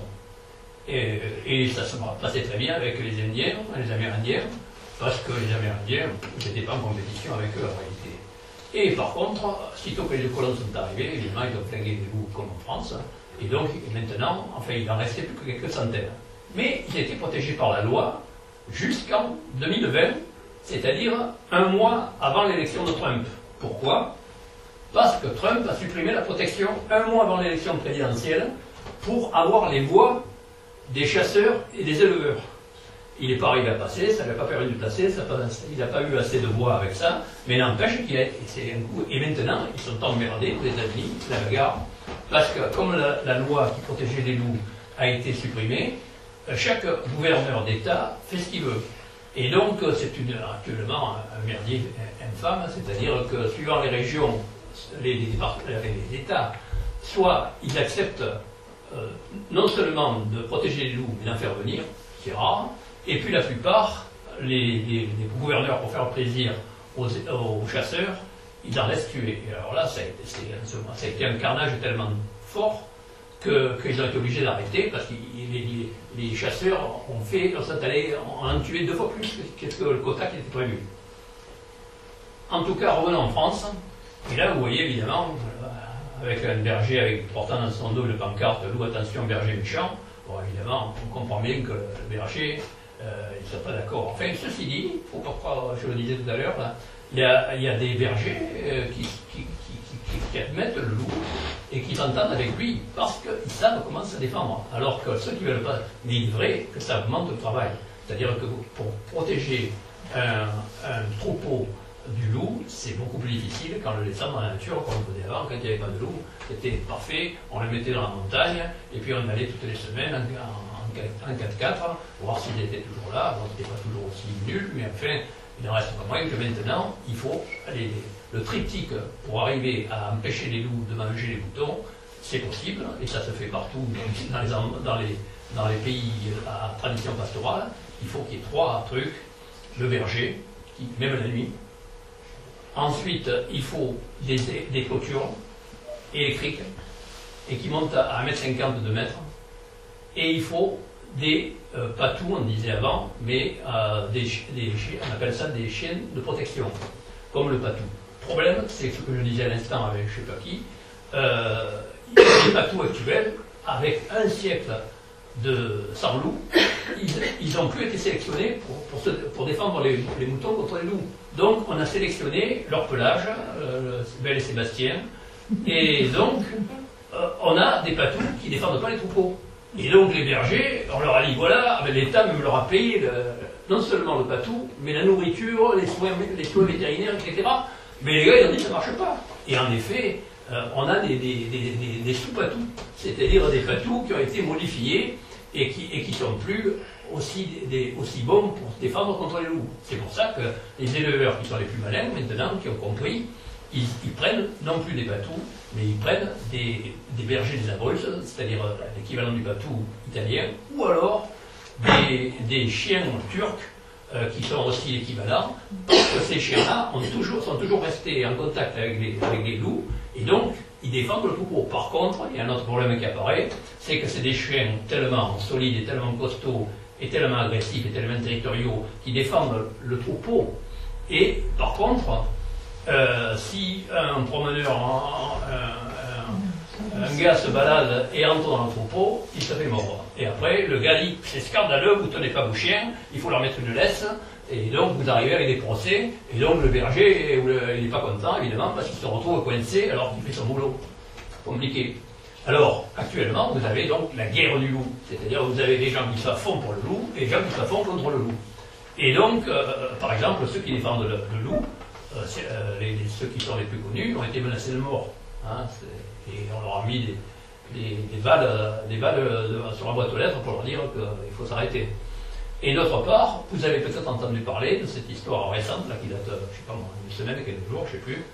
Et ça se passait très bien avec les Indiens, les Amérindiens, parce que les Amérindiens n'étaient pas en compétition avec eux en réalité. Et par contre, sitôt que les colons sont arrivés, évidemment, ils ont flingué des loups comme en France, et donc maintenant, enfin, il n'en restait plus que quelques centaines. Mais ils étaient protégés par la loi jusqu'en 2020, c'est-à-dire 1 mois avant l'élection de Trump. Pourquoi? Parce que Trump a supprimé la protection 1 mois avant l'élection présidentielle pour avoir les voix des chasseurs et des éleveurs. Il n'est pas arrivé à passer, ça ne lui a pas permis de passer, il n'a pas eu assez de voix avec ça, mais n'empêche qu'il c'est un coup. Et maintenant, ils sont emmerdés aux États-Unis, la bagarre, parce que comme la loi qui protégeait les loups a été supprimée, chaque gouverneur d'État fait ce qu'il veut. Et donc, c'est actuellement un merdier infâme, c'est-à-dire que suivant les régions, les États, soit ils acceptent non seulement de protéger les loups, mais d'en faire venir, c'est rare, et puis la plupart, les gouverneurs, pour faire plaisir aux chasseurs, ils en laissent tuer. Et alors là, ça a été un carnage tellement fort qu'ils ont été obligés d'arrêter, parce que les chasseurs ont en tué 2 fois plus que le quota qui était prévu. En tout cas, revenons en France, et là vous voyez évidemment, avec un berger portant dans son dos une pancarte « Loup, attention, berger méchant », bon, évidemment, on comprend bien que le berger, ils ne sont pas d'accord. Enfin, ceci dit, faut pas croire, je le disais tout à l'heure, il y a des bergers qui admettent le loup et qui s'entendent avec lui parce qu'ils savent comment se défendre. Alors que ceux qui ne veulent pas délivrer, que ça augmente le travail. C'est-à-dire que pour protéger un troupeau du loup, c'est beaucoup plus difficile qu'en le laissant dans la nature, comme on faisait avant, quand il n'y avait pas de loup. C'était parfait, on le mettait dans la montagne, et puis on allait toutes les semaines en 4x4, voir s'il était toujours là. Bon, c'était pas toujours aussi nul, mais enfin, il en reste pas moins que maintenant, il faut aller. Le triptyque pour arriver à empêcher les loups de manger les moutons, c'est possible, et ça se fait partout dans les pays à tradition pastorale. Il faut qu'il y ait 3 trucs. Le berger, même la nuit. Ensuite, il faut des clôtures électriques et qui montent à 1,50 m, 2 mètres. Et il faut des patous, on disait avant, mais on appelle ça des chiens de protection, comme le patou. Le problème, c'est ce que je disais à l'instant avec je ne sais pas qui, les patous actuels, avec un siècle sans loup, ils n'ont plus été sélectionnés pour défendre les moutons contre les loups. Donc on a sélectionné leur pelage, Belle et Sébastien, et donc on a des patous qui ne défendent pas les troupeaux. Et donc les bergers, on leur a dit voilà, l'État même leur a payé non seulement le patou, mais la nourriture, les soins vétérinaires, etc. Mais les gars ils ont dit ça ne marche pas. Et en effet, on a des sous-patous, c'est-à-dire des patous qui ont été modifiés et qui sont plus aussi bons pour se défendre contre les loups. C'est pour ça que les éleveurs qui sont les plus malins maintenant, qui ont compris, ils prennent non plus des patous, mais ils prennent des bergers des Abruzes, c'est-à-dire l'équivalent du patou italien, ou alors des chiens turcs qui sont aussi équivalents, parce que ces chiens-là sont toujours restés en contact avec les loups, et donc ils défendent le troupeau. Par contre, il y a un autre problème qui apparaît, c'est que c'est des chiens tellement solides et tellement costauds, et tellement agressifs et tellement territoriaux, qui défendent le troupeau. Et par contre, si un promeneur, un gars se balade et entre dans le troupeau, il se fait mordre. Et après, le gars dit, c'est scandaleux, vous ne tenez pas vos chiens, il faut leur mettre une laisse, et donc vous arrivez avec des procès, et donc le berger, il n'est pas content, évidemment, parce qu'il se retrouve coincé alors qu'il fait son boulot. Compliqué. Alors, actuellement, vous avez donc la guerre du loup, c'est-à-dire vous avez des gens qui sont à fond pour le loup, et des gens qui sont à fond contre le loup. Et donc, par exemple, ceux qui défendent le loup, ceux qui sont les plus connus, ont été menacés de mort. Hein, et on leur a mis des balles sur la boîte aux lettres pour leur dire qu'il faut s'arrêter. Et d'autre part, vous avez peut-être entendu parler de cette histoire récente, là, qui date, je ne sais pas moi, une semaine, quelques jours, je ne sais plus,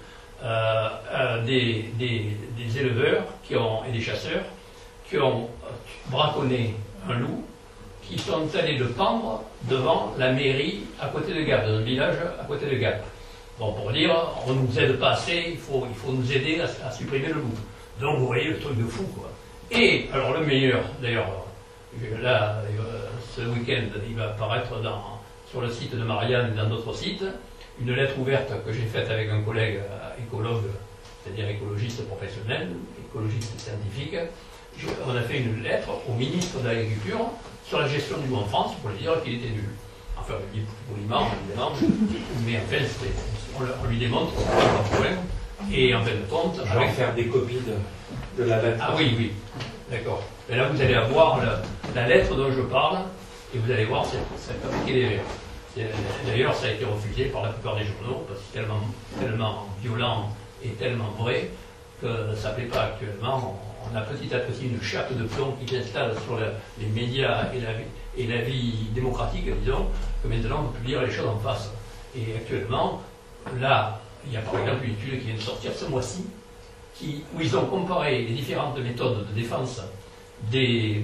des éleveurs et des chasseurs qui ont braconné un loup, qui sont allés le pendre devant la mairie à côté de Gap, dans un village à côté de Gap. Bon, pour dire, on ne nous aide pas assez, il faut nous aider à supprimer le loup. Donc vous voyez le truc de fou, quoi. Et alors le meilleur, d'ailleurs, là, ce week-end, il va apparaître sur le site de Marianne et dans d'autres sites, une lettre ouverte que j'ai faite avec un collègue écologue, c'est-à-dire écologiste professionnel, écologiste scientifique. On a fait une lettre au ministre de l'Agriculture sur la gestion du loup en France pour lui dire qu'il était nul. Enfin, on lui dit poliment, évidemment, mais en fait, on lui démontre qu'on n'a pas de problème. Et en fin de compte... Je vais faire des copies de la lettre. Ah oui, oui, d'accord. Et là, vous allez avoir la lettre dont je parle, et vous allez voir, c'est fabriqué des vers. D'ailleurs, ça a été refusé par la plupart des journaux, parce que c'est tellement violent et tellement vrai que ça ne plaît pas actuellement. On a petit à petit une chape de plomb qui s'installe sur les médias et la vie démocratique, disons, que maintenant on peut dire les choses en face. Et actuellement, là, il y a par exemple une étude qui vient de sortir ce mois-ci, où ils ont comparé les différentes méthodes de défense des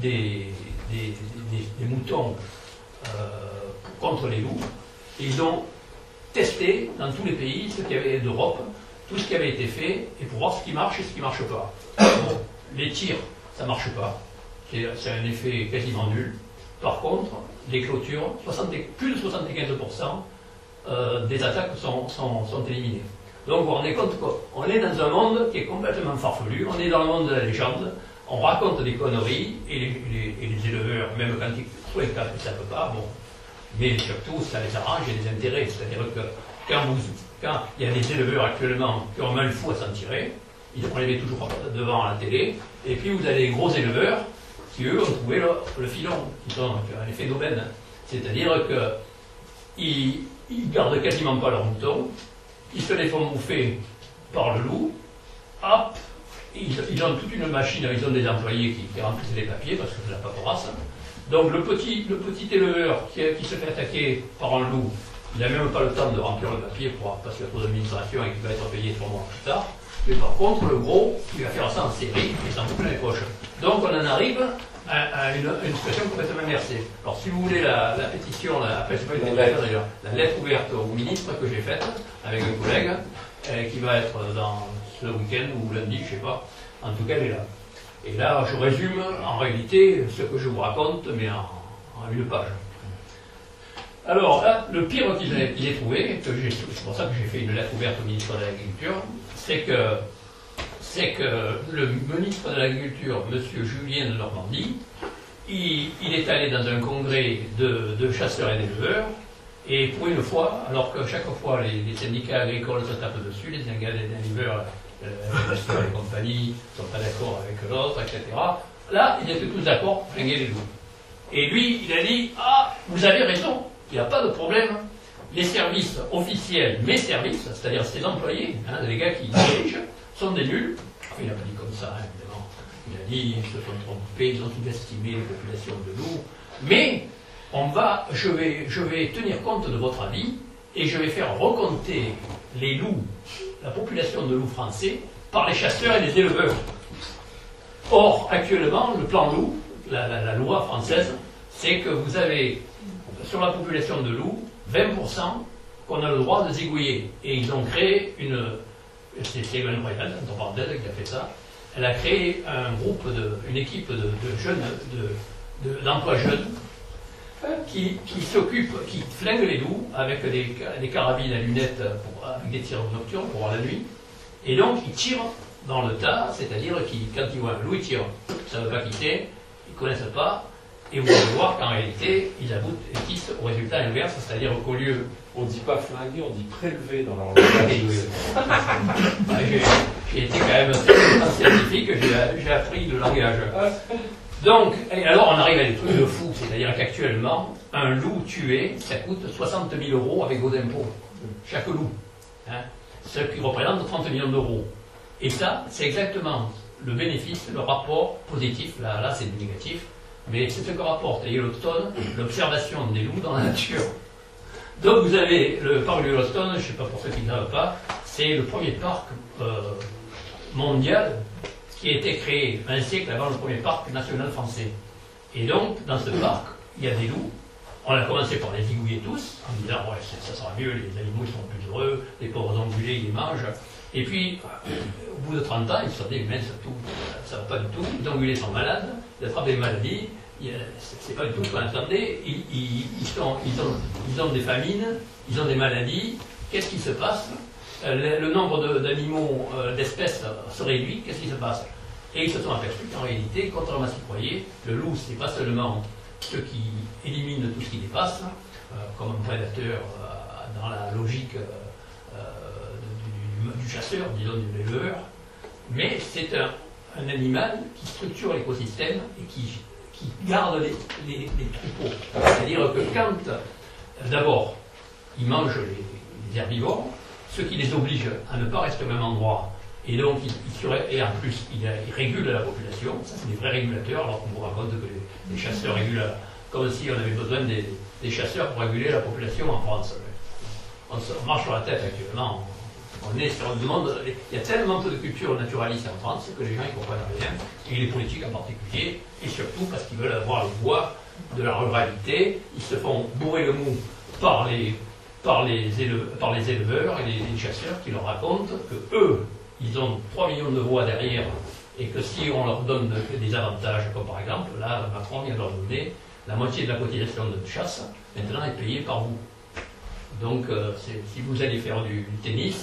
moutons contre les loups, et ils ont testé dans tous les pays ce qu'il y avait d'Europe, tout ce qui avait été fait, et pour voir ce qui marche et ce qui ne marche pas. Bon, les tirs, ça ne marche pas, c'est un effet quasiment nul. Par contre, les clôtures, plus de 75% des attaques sont éliminées. Donc vous vous rendez compte qu'on est dans un monde qui est complètement farfelu, on est dans le monde de la légende, on raconte des conneries, et les éleveurs, même quand ils ne savent pas, bon, mais surtout ça les arrange, il y a des intérêts, c'est-à-dire que quand il y a des éleveurs actuellement qui ont mal fou à s'en tirer, on les met toujours devant à la télé, et puis vous avez les gros éleveurs qui eux ont trouvé le filon, qui sont un effet d'aubaine, c'est-à-dire qu'ils gardent quasiment pas leurs moutons, ils se les font bouffer par le loup, hop, ils ont toute une machine, ils ont des employés qui remplissent les papiers parce que c'est la paperasse. Donc le petit éleveur qui se fait attaquer par un loup, il n'a même pas le temps de remplir le papier parce qu'il y a trop d'administration et qu'il va être payé 3 mois plus tard. Mais par contre, le gros, il va faire ça en série et s'en fout plein les poches. Donc on en arrive à une situation complètement inversée. Alors si vous voulez la pétition, après c'est pas une pétition d'ailleurs, la lettre ouverte au ministre que j'ai faite avec un collègue, qui va être dans ce week-end ou lundi, je sais pas. En tout cas, elle est là. Et là, je résume en réalité ce que je vous raconte, mais en une page. Alors là, le pire qu'il ait trouvé, c'est pour ça que j'ai fait une lettre ouverte au ministre de l'Agriculture, c'est que le ministre de l'Agriculture, M. Julien de Normandie, il est allé dans un congrès de chasseurs et d'éleveurs, et pour une fois, alors que chaque fois les syndicats agricoles se tapent dessus, les éleveurs, les compagnies ne sont pas d'accord avec l'autre, etc. Là, ils étaient tous d'accord pour flinguer les loups. Et lui, il a dit, ah, vous avez raison, il n'y a pas de problème. Les services officiels, mes services, c'est-à-dire ses employés, les gars qui dirigent, sont des nuls. Enfin, il n'a pas dit comme ça, évidemment. Il a dit, ils se sont trompés, ils ont sous-estimé les populations de loups. Mais je vais tenir compte de votre avis et je vais faire recompter les loups, la population de loups français, par les chasseurs et les éleveurs. Or, actuellement, le plan loup, la loi française, c'est que vous avez, sur la population de loups, 20% qu'on a le droit de zigouiller. Et ils ont créé c'est Ségolène Royal, entre parenthèses, qui a fait ça. Elle a créé une équipe de jeunes, d'emplois jeunes, qui s'occupent, qui flinguent les loups avec des carabines à lunettes avec des tirs nocturnes pour voir la nuit. Et donc, ils tirent dans le tas, c'est-à-dire quand ils voient un loup, ils tirent. Ça ne veut pas quitter, ils ne connaissent pas. Et vous allez voir qu'en réalité, ils aboutissent au résultat inverse, c'est-à-dire qu'au lieu... On ne dit pas flinguer, on dit prélever dans leur langage. J'ai été quand même très scientifique, j'ai appris le langage. Donc, alors on arrive à des trucs de fou, c'est-à-dire qu'actuellement, un loup tué, ça coûte 60 000 € avec vos impôts. Chaque loup. Ce qui représente 30 millions d'euros. Et ça, c'est exactement le bénéfice, le rapport positif, là c'est du négatif, mais c'est ce que rapporte Yellowstone, l'observation des loups dans la nature. Donc vous avez le parc de Yellowstone, je ne sais pas pour ceux qui ne savent pas, c'est le premier parc mondial qui a été créé un siècle avant le premier parc national français. Et donc, dans ce parc, il y a des loups. On a commencé par les zigouiller tous, en disant, ouais, ça sera mieux, les animaux ils sont plus heureux, les pauvres ongulés, ils les mangent. Et puis, au bout de 30 ans, ils se sont dit, mais ça ne va pas du tout, les ongulés sont malades, ils attrapent des maladies, c'est pas du tout ce qu'on attendait, ils ont des famines, ils ont des maladies, qu'est-ce qui se passe? Le nombre d'animaux, d'espèces se réduit, qu'est-ce qui se passe? Et ils se sont aperçus qu'en réalité, contrairement à ce qu'ils croyaient, le loup, ce n'est pas seulement ceux qui éliminent tout ce qui dépasse, comme un prédateur dans la logique du chasseur, disons de l'éleveur, mais c'est un animal qui structure l'écosystème et qui garde les troupeaux. C'est-à-dire que quand, d'abord, ils mangent les herbivores, ce qui les oblige à ne pas rester au même endroit. Et donc, et en plus, ils régulent la population. Ça, c'est des vrais régulateurs, alors qu'on vous raconte que les chasseurs régulent, comme si on avait besoin des chasseurs pour réguler la population en France. On marche sur la tête actuellement. On est sur un monde. Il y a tellement peu de culture naturaliste en France que les gens ne comprennent rien, et les politiques en particulier, et surtout parce qu'ils veulent avoir les voix de la ruralité. Ils se font bourrer le mou par les éleveurs et les chasseurs qui leur racontent que eux, ils ont 3 millions de voix derrière et que si on leur donne des avantages, comme par exemple, là, Macron vient de leur donner la moitié de la cotisation de chasse, maintenant est payée par vous. Donc, si vous allez faire du tennis,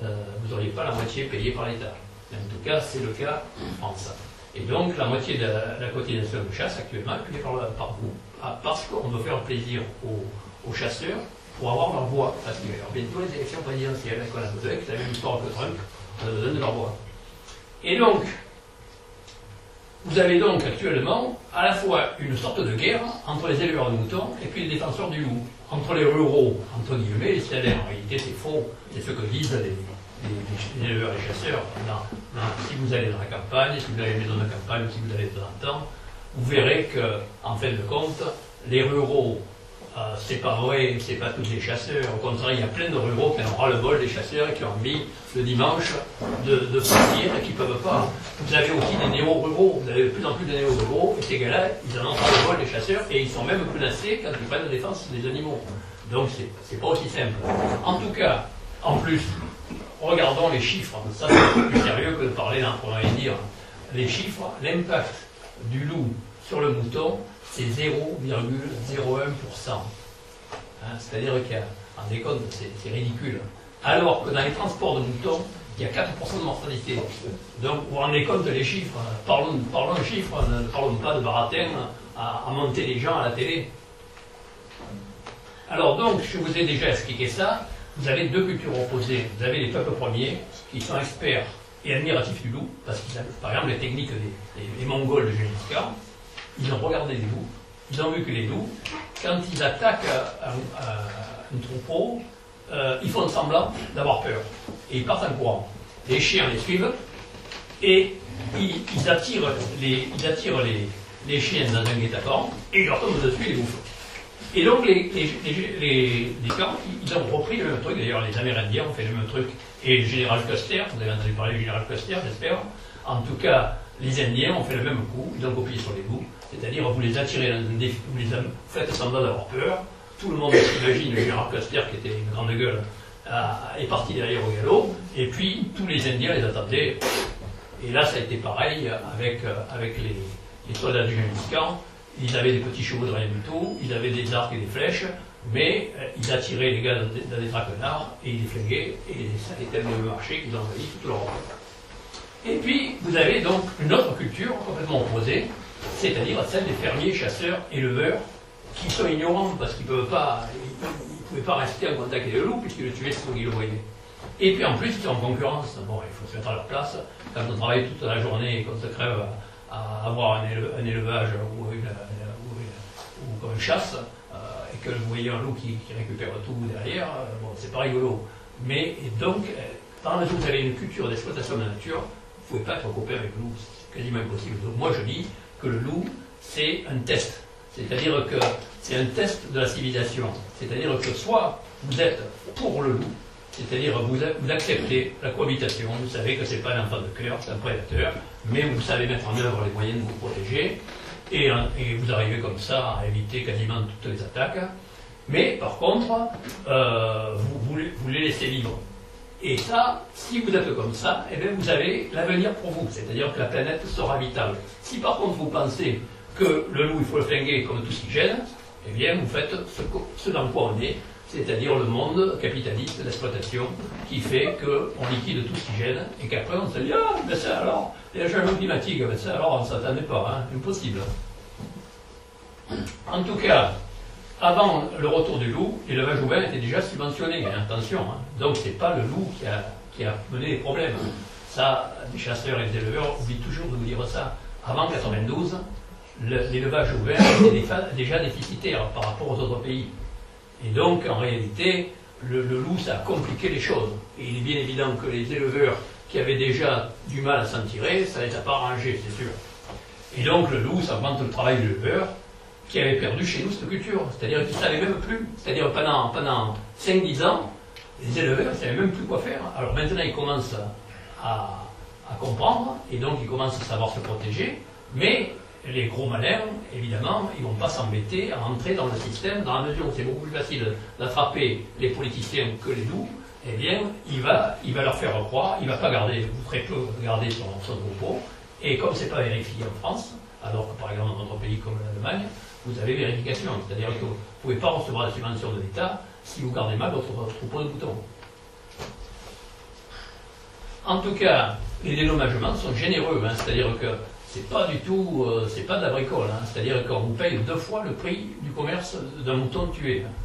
vous n'auriez pas la moitié payée par l'État. En tout cas, c'est le cas en France. Et donc, la moitié de la cotisation de chasse actuellement est payée par vous, parce qu'on veut faire plaisir aux chasseurs pour avoir leur voix. Parce qu'il y a bientôt les élections présidentielles, qu'on a besoin, c'est la même histoire que Trump, on a besoin de leur voix. Et donc, vous avez donc actuellement à la fois une sorte de guerre entre les éleveurs de moutons et puis les défenseurs du loup. Entre les ruraux, entre guillemets, les citadins. En réalité, c'est faux. C'est ce que disent les éleveurs et les chasseurs. Si vous allez dans la campagne, si vous avez une maison de campagne, si vous allez de temps en temps, vous verrez que, en fin de compte, les ruraux, c'est pas vrai, c'est pas tous les chasseurs. Au contraire, il y a plein de ruraux qui en ont ras-le-bol des chasseurs et qui ont envie le dimanche de partir et qui ne peuvent pas. Vous avez aussi des néo-ruraux, vous avez de plus en plus de néo-ruraux, et ces gars-là, ils en ont ras-le-bol des chasseurs et ils sont même menacés quand ils prennent la défense des animaux. Donc c'est pas aussi simple. En tout cas, en plus, regardons les chiffres. Ça, c'est un peu plus sérieux que de parler d'un problème et dire. Les chiffres, l'impact du loup sur le mouton, c'est 0,01%. C'est-à-dire qu'en décompte, c'est ridicule. Alors que dans les transports de moutons, il y a 4% de mortalité. Donc, vous vous rendez compte les chiffres. Parlons de chiffres, ne parlons pas de baratin à monter les gens à la télé. Alors donc, je vous ai déjà expliqué ça. Vous avez deux cultures opposées. Vous avez les peuples premiers, qui sont experts et admiratifs du loup, parce qu'ils avaient, par exemple, les techniques des Mongols de Gengis Khan. Ils ont regardé les loups, ils ont vu que les loups, quand ils attaquent un troupeau, ils font semblant d'avoir peur. Et ils partent en courant. Les chiens les suivent et ils attirent les chiens dans un guet-apens et ils leur tombent dessus et les bouffent. Et donc les camps, ils ont repris le même truc. D'ailleurs, les Amérindiens ont fait le même truc. Et le général Custer, vous avez entendu parler du général Custer, j'espère. En tout cas, les Indiens ont fait le même coup. Ils ont copié sur les loups. C'est-à-dire, vous les attirez dans un défi, vous les faites semblant d'avoir peur. Tout le monde s'imagine le général Custer, qui était une grande gueule, est parti derrière au galop. Et puis, tous les Indiens les attendaient. Et là, ça a été pareil avec les soldats du Gengis Khan. Ils avaient des petits chevaux de rien du tout, ils avaient des arcs et des flèches, mais ils attiraient les gars dans des traquenards et ils les flinguaient, et ça était le marché qu'ils ont envahi toute l'Europe. Et puis, vous avez donc une autre culture complètement opposée, c'est-à-dire celle des fermiers, chasseurs, éleveurs, qui sont ignorants parce qu'ils ne pouvaient pas rester en contact avec le loup, puisqu'ils le tuaient sans qu'ils le voyaient. Et puis en plus, ils sont en concurrence. Bon, il faut se mettre à leur place. Quand on travaille toute la journée et qu'on se crève à avoir un élevage ou une chasse, et que vous voyez un loup qui récupère tout derrière, bon, c'est pas rigolo. Mais donc, dans la mesure où vous avez une culture d'exploitation de la nature, vous ne pouvez pas être copain avec le loup, c'est quasiment impossible. Donc moi je dis que le loup, c'est un test. C'est-à-dire que c'est un test de la civilisation. C'est-à-dire que soit vous êtes pour le loup, c'est-à-dire vous acceptez la cohabitation, vous savez que ce n'est pas un enfant de cœur, c'est un prédateur, mais vous savez mettre en œuvre les moyens de vous protéger, et vous arrivez comme ça à éviter quasiment toutes les attaques. Mais par contre, vous les laissez vivre. Et ça, si vous êtes comme ça, eh bien vous avez l'avenir pour vous, c'est-à-dire que la planète sera vitale. Si par contre vous pensez que le loup, il faut le flinguer comme tout ce qui gêne, eh bien vous faites ce dans quoi on est, c'est-à-dire le monde capitaliste d'exploitation qui fait qu'on liquide tout ce qui gêne et qu'après on se dit « Ah, ben ça alors, les changements climatiques, ben ça alors on ne s'attendait pas, hein, impossible. » En tout cas, avant le retour du loup, l'élevage ouvert était déjà subventionné, hein, attention. Hein. Donc c'est pas le loup qui a mené les problèmes. Ça, les chasseurs et les éleveurs oublient toujours de vous dire ça. Avant 1992, l'élevage ouvert était déjà déficitaire par rapport aux autres pays. Et donc, en réalité, le loup, ça a compliqué les choses. Et il est bien évident que les éleveurs qui avaient déjà du mal à s'en tirer, ça les a pas arrangés, c'est sûr. Et donc, le loup, ça augmente le travail de l'éleveur qui avait perdu chez nous cette culture. C'est-à-dire qu'ils ne savaient même plus. C'est-à-dire pendant 5-10 ans, les éleveurs ne savaient même plus quoi faire. Alors maintenant, ils commencent à comprendre, et donc ils commencent à savoir se protéger, mais les gros malins, évidemment, ils ne vont pas s'embêter à entrer dans le système, dans la mesure où c'est beaucoup plus facile d'attraper les politiciens que les loups, eh bien, il va leur faire croire, il ne va pas garder, ou très peu garder son troupeau, et comme ce n'est pas vérifié en France, alors que par exemple dans d'autres pays comme l'Allemagne, vous avez vérification, c'est-à-dire que vous ne pouvez pas recevoir la subvention de l'État si vous gardez mal votre troupeau de moutons. En tout cas, les dédommagements sont généreux, hein, c'est-à-dire que c'est pas du tout, c'est pas de la bricole, hein, c'est-à-dire qu'on vous paye 2 fois le prix du commerce d'un mouton tué. Hein.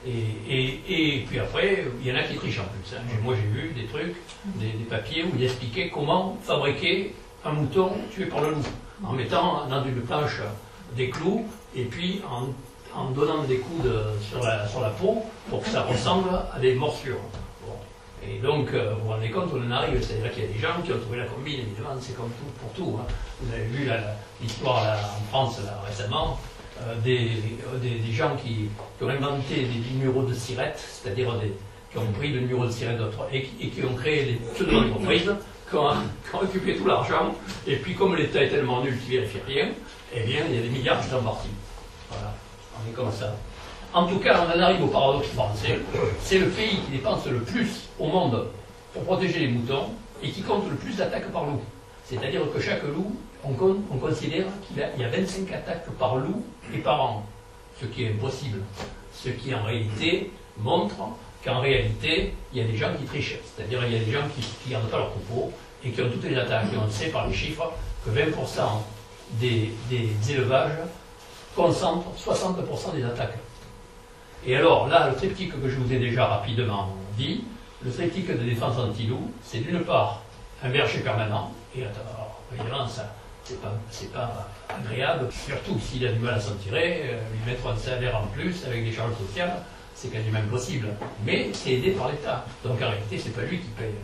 Et puis après, il y en a qui trichent en plus. Hein. Moi j'ai vu des trucs, des papiers où il expliquait comment fabriquer un mouton tué par le loup, en mettant dans une planche des clous et puis en donnant des coups sur la peau pour que ça ressemble à des morsures. Bon. Et donc, vous vous rendez compte, on en arrive, c'est-à-dire qu'il y a des gens qui ont trouvé la combine, évidemment, c'est comme tout pour tout. Hein. Vous avez vu l'histoire en France là, récemment, des gens qui ont inventé des numéros de sirettes, c'est-à-dire qui ont pris le numéro de sirette d'autres et qui ont créé des pseudo-entreprises, qui ont occupé tout l'argent, et puis comme l'État est tellement nul qu'il ne vérifie rien, eh bien, il y a des milliards qui sont partis. Voilà, on est comme ça. En tout cas, on en arrive au paradoxe français. C'est le pays qui dépense le plus au monde pour protéger les moutons et qui compte le plus d'attaques par loup. C'est-à-dire que chaque loup, on considère qu'il y a 25 attaques par loup et par an, ce qui est impossible. Ce qui en réalité montre qu'en réalité, il y a des gens qui trichent. C'est-à-dire qu'il y a des gens qui ne gardent pas leur troupeau et qui ont toutes les attaques. Et on sait par les chiffres que 20% des élevages concentrent 60% des attaques. Et alors là, le triptyque que je vous ai déjà rapidement dit, le triptyque de défense anti-loup, c'est d'une part un berger permanent, et alors, évidemment, ça, c'est pas agréable, surtout s'il a du mal à s'en tirer, lui mettre un salaire en plus avec des charges sociales, c'est quasiment impossible. Mais c'est aidé par l'État. Donc en réalité, c'est pas lui qui paye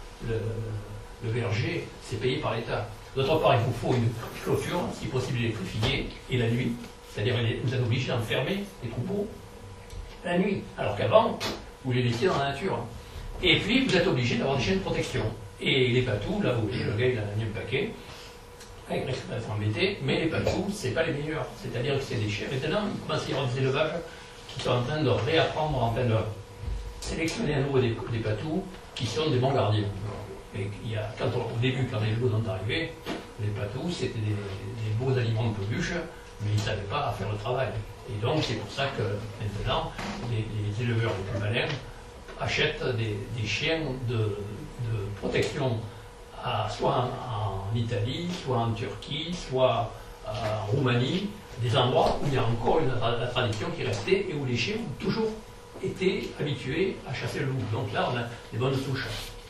le berger, c'est payé par l'État. D'autre part, il vous faut une clôture, si possible électrifiée, et la nuit. C'est-à-dire, vous êtes obligé d'enfermer les troupeaux la nuit. Alors qu'avant, vous les laissiez dans la nature. Et puis, vous êtes obligé d'avoir des chiens de protection. Et les patous, là, vous voyez, le gars, il a mis un paquet. Il risque d'être embêté, mais les patous, c'est pas les meilleurs. C'est-à-dire que c'est des chiens. Maintenant, il commence à y avoir des élevages qui sont en train de réapprendre, en train de sélectionner à nouveau des patous qui sont des bons gardiens. Et au début, quand les loups sont arrivés, les patous, c'était des beaux aliments de peluche, mais ils ne savaient pas faire le travail. Et donc, c'est pour ça que maintenant, les éleveurs les plus malins achètent des chiens de protection, soit en Italie, soit en Turquie, soit en Roumanie, des endroits où il y a encore la tradition qui est restée et où les chiens ont toujours été habitués à chasser le loup. Donc là, on a des bonnes souches.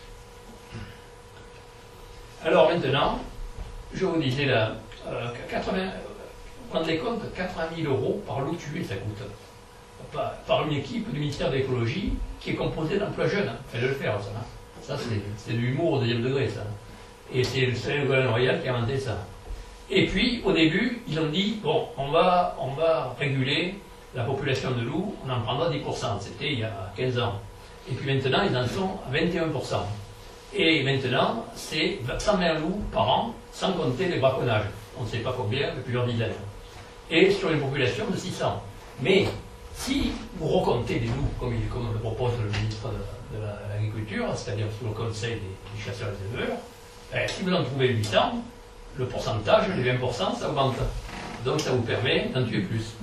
Alors maintenant, je vous disais là, vous vous rendez compte, 80 000 € par loup tué, ça coûte. Par une équipe du ministère de l'écologie qui est composée d'emplois jeunes. Fallait le faire, ça. Hein. Ça, c'est de l'humour au deuxième degré, ça. Et c'est le Ségolène Royal qui a inventé ça. Et puis, au début, ils ont dit, bon, on va réguler la population de loups, on en prendra 10%. C'était il y a 15 ans. Et puis maintenant, ils en sont à 21%. Et maintenant, c'est 120 loups par an, sans compter les braconnages. On ne sait pas combien, depuis plusieurs dizaines. Et sur une population de 600. Mais, si vous recomptez les loups, comme le propose le ministre de l'Agriculture, c'est-à-dire sous le conseil des chasseurs et des éleveurs, si vous en trouvez 800, le pourcentage, les 20%, ça augmente. Donc ça vous permet d'en tuer plus.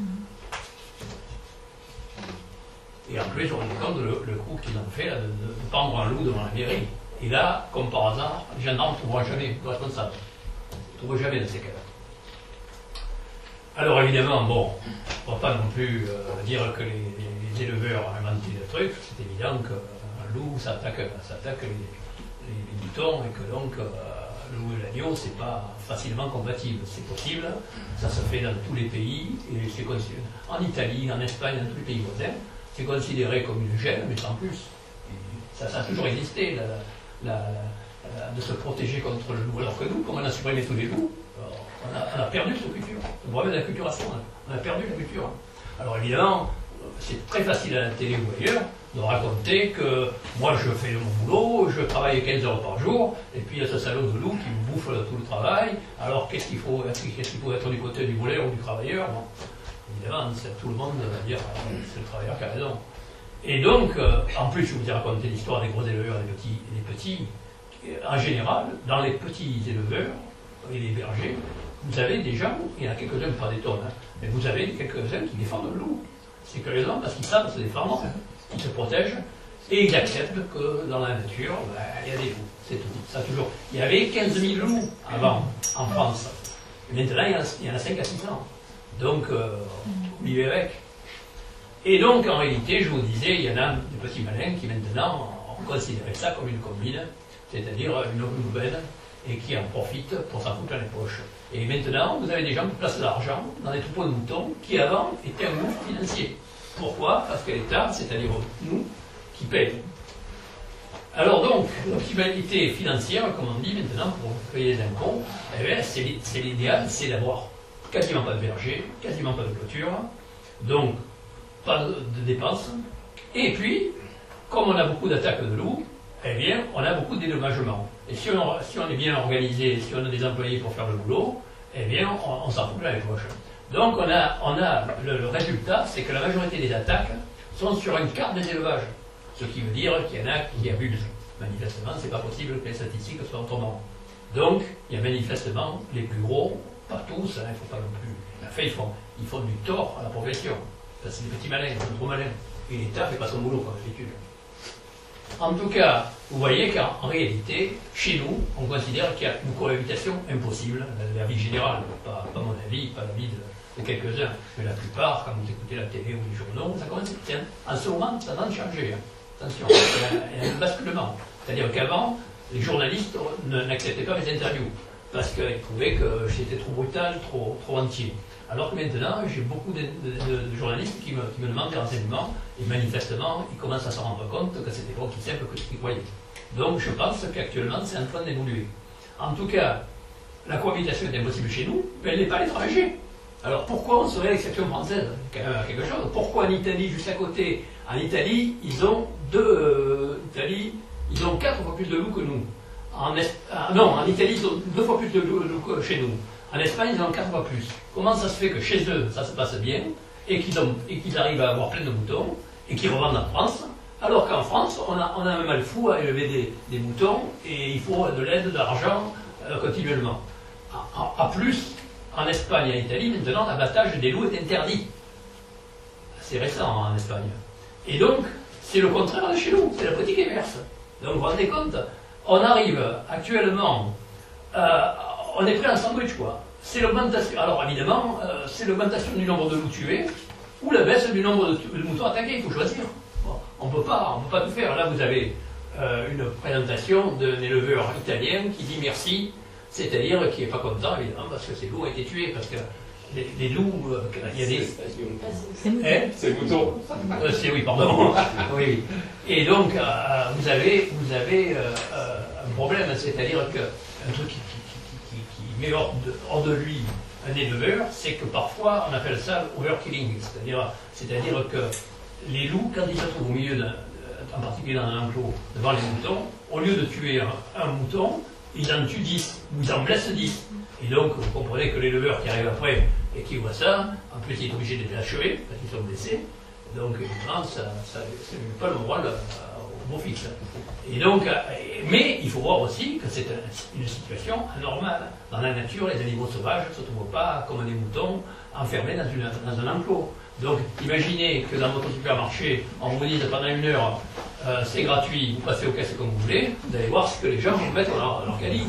Et en plus, on rend compte le coup qu'ils ont fait là, de pendre un loup devant la mairie. Et là, comme par hasard, les gendarmes ne trouveront jamais le responsable. Ils ne trouveront jamais dans ces cas-là. Alors évidemment, bon, on ne va pas non plus dire que les éleveurs ont inventé le truc. C'est évident qu'un loup, ça attaque les moutons et que donc le loup et l'agneau, c'est pas facilement compatible. C'est possible, ça se fait dans tous les pays, et c'est en Italie, en Espagne, dans tous les pays voisins, c'est considéré comme une gêne, mais sans plus. Ça a toujours existé, de se protéger contre le loup. Alors que nous, comme on a supprimé tous les loups, on a perdu cette culture. Le problème de la culturation, on a perdu la culture. Alors évidemment, c'est très facile à la télé ou ailleurs de raconter que moi je fais mon boulot, je travaille 15 heures par jour, et puis il y a ce salaud de loup qui me bouffe tout le travail. Alors qu'est-ce qu'il faut être du côté du voleur ou du travailleur? Bon, évidemment, tout le monde va dire c'est le travailleur qui a raison. Et donc, en plus, je vous ai raconté l'histoire des gros éleveurs et des petits. En général, dans les petits éleveurs et les bergers, vous avez des gens, il y en a quelques-uns, pas des tonnes, hein, mais vous avez quelques-uns qui défendent le loup. C'est curieusement parce qu'ils savent se défendre, ils se protègent, et ils acceptent que dans la nature, il y a des loups. c'est tout. Ça, toujours. Il y avait 15 000 loups avant, en France. Et maintenant, il y en a 5 à 600. Donc, vous vivez avec. Et donc, en réalité, je vous disais, il y en a des petits malins qui maintenant ont considéré ça comme une combine, c'est-à-dire une aubaine, et qui en profitent pour s'en foutre plein les poches. Et maintenant, vous avez des gens qui placent de l'argent dans des troupeaux de moutons qui avant étaient un gouffre financier. Pourquoi? Parce que l'État, c'est-à-dire nous, qui paye. Alors donc, l'optimalité financière, comme on dit maintenant, pour payer les impôts, eh bien, c'est l'idéal, c'est d'avoir quasiment pas de verger, quasiment pas de clôture, donc pas de dépenses. Et puis, comme on a beaucoup d'attaques de loups, eh bien, on a beaucoup de dédommagements. Et si on est bien organisé, si on a des employés pour faire le boulot, eh bien, on s'en fout plein les poches. Donc, le résultat, c'est que la majorité des attaques sont sur une carte des élevages. Ce qui veut dire qu'il y en a qui abusent. Manifestement, c'est pas possible que les statistiques soient autrement. Donc, il y a manifestement les plus gros, pas tous, il ne faut pas non plus. Enfin, ils font du tort à la profession. Ça, c'est des petits malins, ils sont trop malins. Et l'État ne fait pas son boulot comme d'habitude. En tout cas, vous voyez qu'en réalité, chez nous, on considère qu'il y a une cohabitation impossible. La vie générale, pas mon avis, pas l'avis de quelques-uns, mais la plupart, quand vous écoutez la télé ou les journaux, ça commence à tiens, en ce moment, ça va changer. Hein. Attention, il y a un basculement. C'est-à-dire qu'avant, les journalistes n'acceptaient pas mes interviews, parce qu'ils trouvaient que j'étais trop brutal, trop entier. Alors que maintenant, j'ai beaucoup de journalistes qui me demandent des renseignements, et manifestement, ils commencent à se rendre compte que c'était pas aussi simple que ce qu'ils croyaient. Donc je pense qu'actuellement, c'est en train d'évoluer. En tout cas, la cohabitation est impossible chez nous, mais elle n'est pas à l'étranger. Alors pourquoi on serait l'exception française? Quand même quelque chose. Pourquoi en Italie, juste à côté? En Italie, ils ont ils ont 4 fois plus de loups que nous. Non, en Italie, ils ont 2 fois plus de loups que chez nous. En Espagne, ils en ont 4 fois plus. Comment ça se fait que chez eux, ça se passe bien, et qu'ils arrivent à avoir plein de moutons, et qu'ils revendent en France, alors qu'en France, on a un mal fou à élever des moutons, et il faut de l'aide, de l'argent, continuellement. À plus, en Espagne et en Italie, maintenant, l'abattage des loups est interdit. C'est récent en Espagne. Et donc, c'est le contraire de chez nous, c'est la politique inverse. Donc, vous vous rendez compte, on arrive actuellement, on est prêt à un sandwich, quoi. C'est l'augmentation, alors évidemment, c'est l'augmentation du nombre de loups tués, ou la baisse du nombre de moutons attaqués, il faut choisir. Bon, on ne peut pas tout faire. Là, vous avez une présentation d'un éleveur italien qui dit merci, c'est-à-dire qui n'est pas content, évidemment, parce que ses loups ont été tués, parce que les loups, il y a des... C'est moutons. Oui, pardon. Oui. Et donc, vous avez un problème, c'est-à-dire qu'un truc qui met hors de lui un éleveur, c'est que parfois, on appelle ça overkilling, c'est-à-dire que les loups, quand ils se trouvent au milieu, en particulier dans un enclos, devant les moutons, au lieu de tuer un mouton, ils en tuent 10, ou ils en blessent 10. Et donc, vous comprenez que l'éleveur qui arrive après et qui voit ça, en plus, il est obligé de les achever, parce qu'ils sont blessés. Donc, évidemment, ça n'est pas le moral au beau fixe. Et donc, mais il faut voir aussi que c'est une situation anormale. Dans la nature, les animaux sauvages ne se trouvent pas comme des moutons enfermés dans un enclos. Donc, imaginez que dans votre supermarché, on vous dise pendant 1 heure, c'est gratuit, vous passez aux caisses comme vous voulez, vous allez voir ce que les gens vous mettent dans leur calice.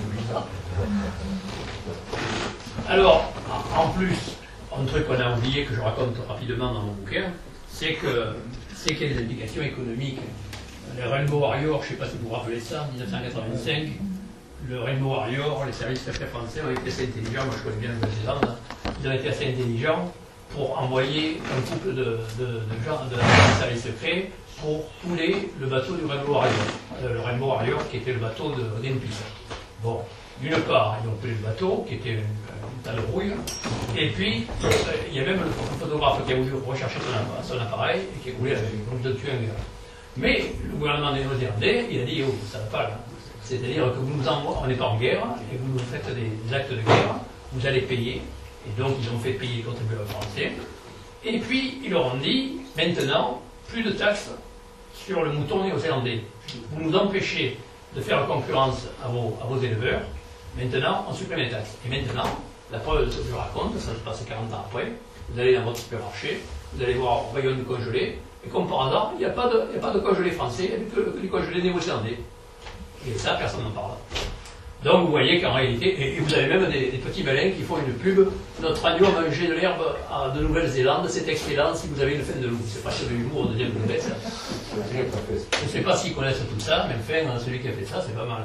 Alors, en plus, un truc qu'on a oublié, que je raconte rapidement dans mon bouquin, c'est qu'il y a des implications économiques. Les Rainbow Warriors, je ne sais pas si vous vous rappelez ça, en 1985, le Rainbow Warrior, les services secrets français ont été assez intelligents, moi je connais bien le Nouvelle-Zélande, ils ont été assez intelligents pour envoyer un couple de gens de services secrets pour couler le bateau du Rainbow Warrior. Le Rainbow Warrior qui était le bateau de Greenpeace. Bon, d'une part, ils ont coulé le bateau, qui était un tas de rouille, et puis il y a même le photographe qui a voulu rechercher son appareil et qui a coulé avec, donc de tuer un gars. Mais le gouvernement néo-zélandais, il a dit, oh, ça ne va pas là. C'est-à-dire que vous nous envoyez, on n'est pas en guerre, et vous nous faites des actes de guerre, vous allez payer. Et donc, ils ont fait payer les contribuables français. Et puis, ils leur ont dit, maintenant, plus de taxes sur le mouton néo-zélandais. Vous nous empêchez de faire concurrence à vos éleveurs. Maintenant, on supprime les taxes. Et maintenant, la preuve de ce que je raconte, ça se passe 40 ans après, vous allez dans votre supermarché, vous allez voir un rayon de congelé, et comme par hasard, il n'y a pas de congelé français, il n'y a que du congelé néo-zélandais. Et ça, personne n'en parle. Donc vous voyez qu'en réalité, et vous avez même des petits malins qui font une pub, notre agneau a mangé de l'herbe de Nouvelle-Zélande, c'est excellent si vous avez une faine de loup. C'est pas de l'humour au deuxième degré, ça. Je ne sais pas s'ils connaissent tout ça, mais enfin, celui qui a fait ça, c'est pas mal.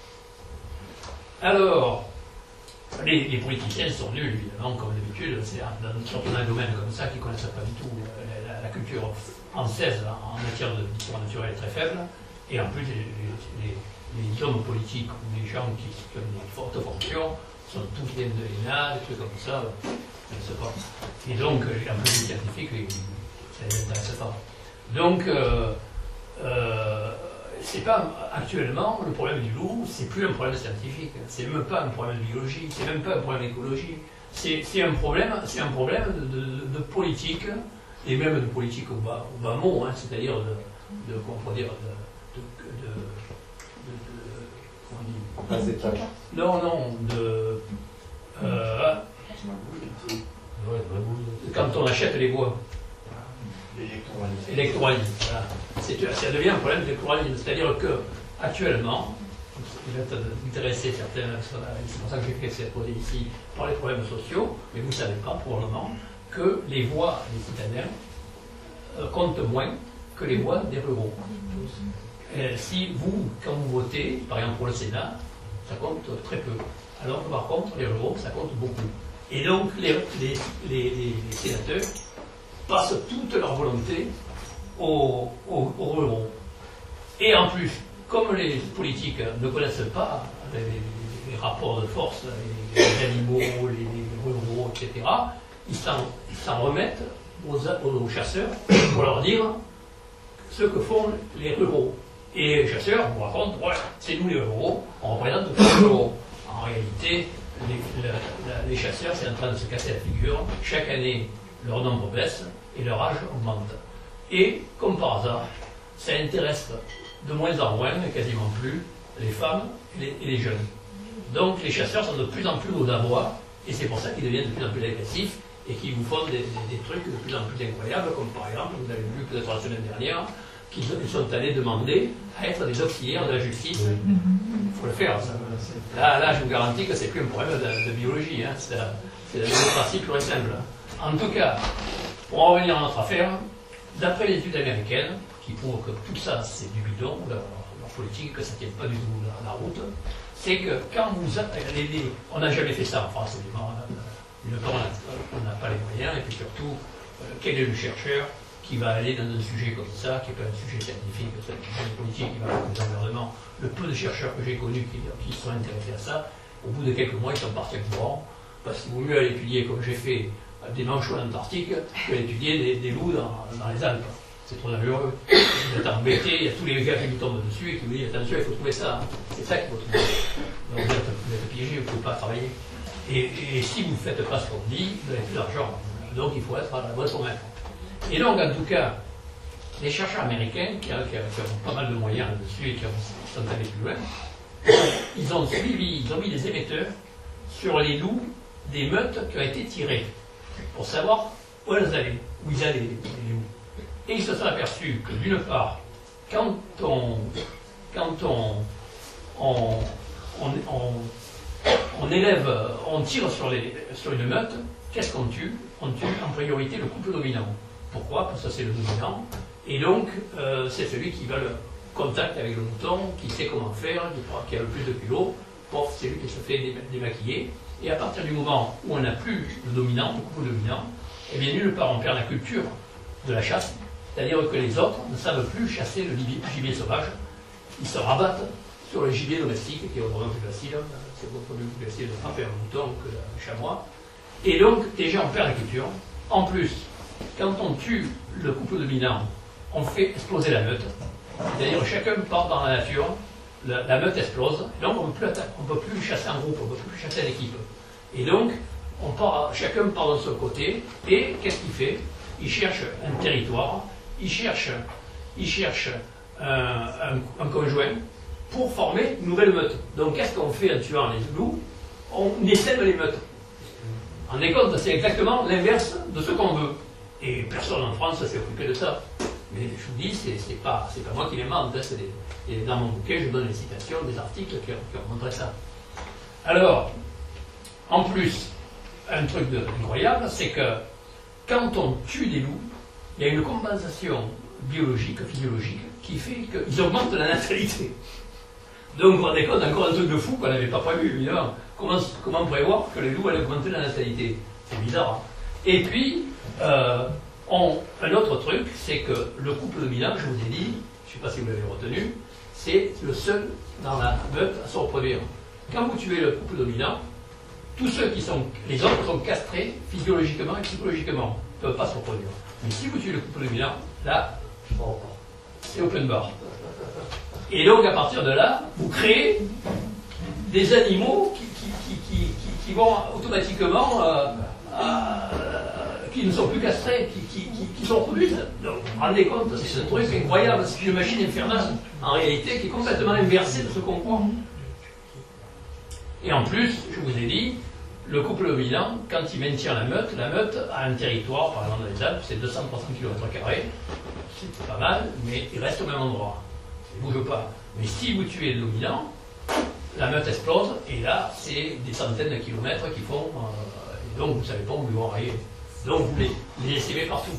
Alors, les politiciens sont nuls, évidemment, comme d'habitude, c'est surtout dans un domaine comme ça qu'ils ne connaissent pas du tout. La culture française en matière d'histoire naturelle est très faible, et en plus, les hommes politiques ou les gens qui ont des fortes fonctions sont tous des de l'ENA, des trucs comme ça, je ne sais pas. Et donc, en plus, les scientifiques, ça ne les intéresse pas. Donc, c'est pas actuellement le problème du loup, c'est plus un problème scientifique, c'est même pas un problème de biologie, c'est même pas un problème d'écologie, c'est un problème de politique, et même de politique au bas mot, hein, c'est-à-dire comment on peut dire, comment on dit, quand on achète les bois. L'électoralisme, voilà. Ça devient un problème d'électoralisme. C'est-à-dire que, actuellement, vous êtes intéressés, certains, c'est pour ça que j'ai fait cette posée ici, par les problèmes sociaux, mais vous ne savez pas, pour le moment, que les voix des citadins comptent moins que les voix des ruraux. Si vous, quand vous votez, par exemple pour le Sénat, ça compte très peu. Alors que par contre, les ruraux, ça compte beaucoup. Et donc, les sénateurs passent toute leur volonté aux ruraux. Et en plus, comme les politiques ne connaissent pas les rapports de force, les animaux, les ruraux, etc., ils s'en remettent aux chasseurs pour leur dire ce que font les ruraux. Et les chasseurs vous racontent, ouais, c'est nous les ruraux, on représente tous les ruraux. En réalité, les chasseurs, c'est en train de se casser la figure. Chaque année, leur nombre baisse et leur âge augmente. Et, comme par hasard, ça intéresse de moins en moins, mais quasiment plus, les femmes et les jeunes. Donc les chasseurs sont de plus en plus aux abois, et c'est pour ça qu'ils deviennent de plus en plus agressifs, et qu'ils vous font des trucs de plus en plus incroyables, comme par exemple, vous avez vu peut-être la semaine dernière, qu'ils sont allés demander à être des auxiliaires de la justice. Il faut le faire, ça. Là, je vous garantis que c'est plus un problème de biologie, hein. C'est la démocratie pure et simple. En tout cas, pour en revenir à notre affaire, d'après les études américaines, qui prouvent que tout ça c'est du bidon, leur politique, que ça ne tient pas du tout la route, c'est que quand vous... on n'a jamais fait ça en France, évidemment. On n'a pas les moyens, et puis surtout, quel est le chercheur qui va aller dans un sujet comme ça, qui n'est pas un sujet scientifique, c'est un sujet politique, qui va faire des environnements. Le peu de chercheurs que j'ai connus qui sont intéressés à ça, au bout de quelques mois, ils sont partis en courant, parce qu'il vaut mieux aller étudier, comme j'ai fait, des manchots en Antarctique, que d'étudier des loups dans les Alpes. C'est trop dangereux. Vous êtes embêté, il y a tous les gars qui vous tombent dessus et qui vous disent attention, il faut trouver ça. C'est ça qu'il faut trouver. Donc vous êtes piégé, vous ne pouvez pas travailler. Et si vous ne faites pas ce qu'on dit, vous n'avez plus d'argent. Donc il faut être à votre maître. Et donc, en tout cas, les chercheurs américains, qui ont pas mal de moyens là-dessus et qui sont allés plus loin, ils ont mis des émetteurs sur les loups des meutes qui ont été tirées, pour savoir où ils allaient, les loups. Et ils se sont aperçus que, d'une part, quand on tire sur une meute, qu'est-ce qu'on tue? On tue en priorité le couple dominant. Pourquoi? Parce que c'est le dominant. Et donc, c'est celui qui va le contact avec le mouton, qui sait comment faire, qui a le plus de culot. Pof, c'est lui qui se fait démaquiller. Et à partir du moment où on n'a plus le dominant, le couple dominant, eh bien, nulle part on perd la culture de la chasse. C'est-à-dire que les autres ne savent plus chasser le gibier sauvage. Ils se rabattent sur le gibier domestique, qui est vraiment plus facile. C'est beaucoup plus facile de frapper un mouton que un chamois. Et donc, déjà, on perd la culture. En plus, quand on tue le couple dominant, on fait exploser la meute. C'est-à-dire chacun part dans la nature, la meute explose, et donc on ne peut plus chasser en groupe, on ne peut plus chasser en équipe. Et donc, chacun part de son côté, et qu'est-ce qu'il fait? Il cherche un territoire, il cherche un conjoint pour former une nouvelle meute. Donc qu'est-ce qu'on fait en tuant les loups? On essaime les meutes. En est compte, c'est exactement l'inverse de ce qu'on veut. Et personne en France s'est occupé de ça. Mais je vous dis, c'est pas moi qui l'invente. Hein, et dans mon bouquet, je donne les citations des articles qui ont montré ça. Alors, en plus, un truc incroyable, c'est que quand on tue des loups, il y a une compensation biologique, physiologique, qui fait qu'ils augmentent la natalité. Donc, vous vous rendez compte, encore un truc de fou qu'on n'avait pas prévu, évidemment. Comment prévoir que les loups allaient augmenter la natalité? C'est bizarre. Hein. Et puis, un autre truc, c'est que le couple dominant, je vous ai dit, je ne sais pas si vous l'avez retenu, c'est le seul dans la meute à se reproduire. Quand vous tuez le couple dominant, tous ceux qui sont, les autres sont castrés physiologiquement et psychologiquement, ne peuvent pas se reproduire. Mais si vous tuez le couple dominant, là, c'est open bar. Et donc, à partir de là, vous créez des animaux qui vont automatiquement, qui ne sont plus castrés, qui se reproduisent. Donc, vous vous rendez compte, c'est un truc incroyable, c'est une machine infernale, en réalité, qui est complètement inversée de ce qu'on croit. Et en plus, je vous ai dit, le couple dominant, quand il maintient la meute a un territoire, par exemple dans les Alpes, c'est 200-300 km², c'est pas mal, mais il reste au même endroit. Il ne bouge pas. Mais si vous tuez le dominant, la meute explose, et là, c'est des centaines de kilomètres qui font... et donc, vous ne savez pas où ils vont arriver. Donc, vous les laissez partout.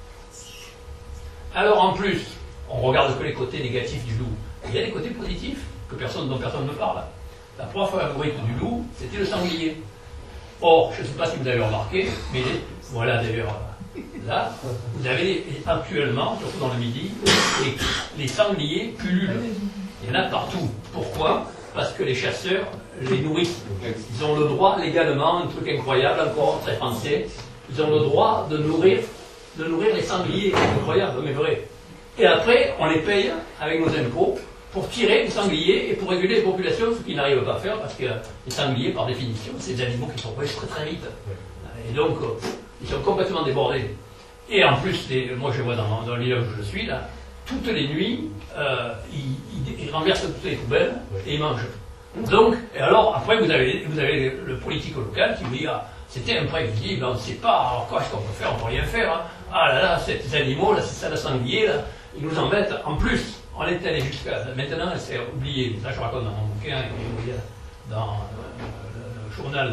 Alors, en plus, on regarde que les côtés négatifs du loup. Il y a des côtés positifs dont personne ne parle. La proie favorite du loup, c'était le sanglier. Or, je ne sais pas si vous avez remarqué, mais voilà d'ailleurs, là, vous avez actuellement, surtout dans le Midi, les sangliers pullulent. Il y en a partout. Pourquoi? Parce que les chasseurs les nourrissent. Ils ont le droit légalement, un truc incroyable, encore très français, ils ont le droit de nourrir les sangliers. C'est incroyable, mais vrai. Et après, on les paye avec nos impôts pour tirer les sangliers et pour réguler les populations, ce qu'ils n'arrivent pas à faire, parce que les sangliers, par définition, c'est des animaux qui sont reproduits très très vite. Et donc, ils sont complètement débordés. Et en plus, moi je vois dans le village où je suis, là, toutes les nuits, ils renversent toutes les poubelles et ils mangent. Donc, et alors, après, vous avez le politique local qui vous dit, ah, c'était imprévisible, on ne sait pas, alors quoi est-ce qu'on peut faire, on ne peut rien faire. Hein. Ah là là, ces animaux, là, c'est ça le sanglier, là, ils nous embêtent. En plus, on est allé jusqu'à... Maintenant, c'est oublié. Ça, je raconte dans mon bouquin, dans le journal,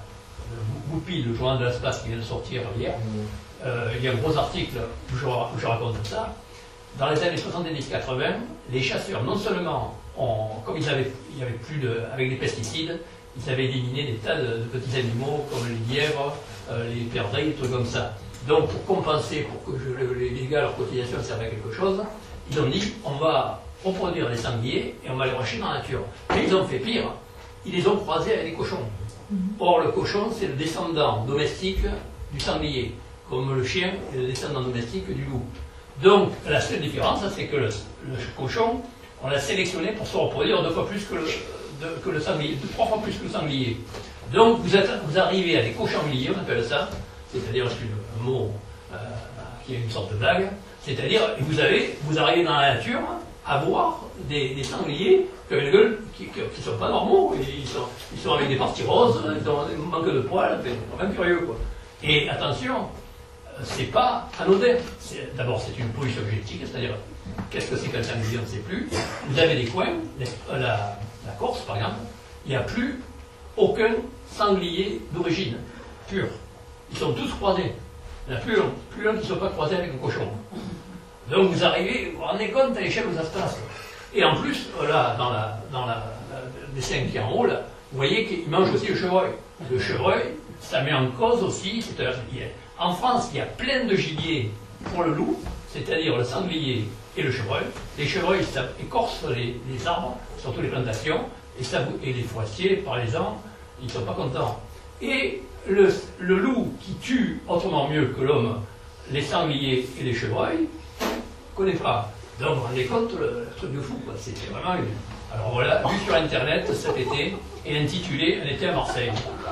le Whoopi, le journal de l'espace qui vient de sortir hier. Il y a un gros article où je raconte ça. Dans les années 70-80, les chasseurs, non seulement, comme il y avait plus avec les pesticides, ils avaient éliminé des tas de petits animaux comme les lièvres, les perdrix, des trucs comme ça. Donc, pour compenser, pour que les gars, leur cotisation serve à quelque chose, ils ont dit, on va reproduire les sangliers et on va les racheter dans la nature. Mais ils ont fait pire, ils les ont croisés avec des cochons. Or, le cochon, c'est le descendant domestique du sanglier, comme le chien est le descendant domestique du loup. Donc, la seule différence, c'est que le cochon, on l'a sélectionné pour se reproduire 2 fois plus que le sanglier, 3 fois plus que le sanglier. Donc, vous arrivez à des cochongliers, on appelle ça, c'est-à-dire, c'est un mot qui est une sorte de blague, c'est-à-dire, vous arrivez dans la nature à voir des sangliers qui ont une gueule qui ne sont pas normaux, ils sont avec des parties roses, ils ont un manque de poils, c'est quand même curieux, quoi. Et attention, c'est pas anodin. D'abord, c'est une police objective, c'est-à-dire, qu'est-ce que c'est qu'un sanglier, on ne sait plus. Vous avez des coins, la Corse par exemple, il n'y a plus aucun sanglier d'origine pure. Ils sont tous croisés. Il n'y en a plus un qui ne soit pas croisé avec un cochon. Donc vous arrivez, vous vous rendez compte à l'échelle où ça se passe. Et en plus, là, dans la dessin qui est en haut, là, vous voyez qu'il mange aussi le chevreuil. Le chevreuil, ça met en cause aussi, en France, il y a plein de gibier pour le loup, c'est-à-dire le sanglier et le chevreuil. Les chevreuils, ça écorce les arbres, surtout les plantations, et les forestiers, par exemple, ils ne sont pas contents. Et le loup qui tue autrement mieux que l'homme les sangliers et les chevreuils, ne connaît pas. Donc vous vous rendez compte, le truc de fou, quoi. C'est vraiment une... Alors voilà, vu sur Internet cet été, et intitulé Un été à Marseille.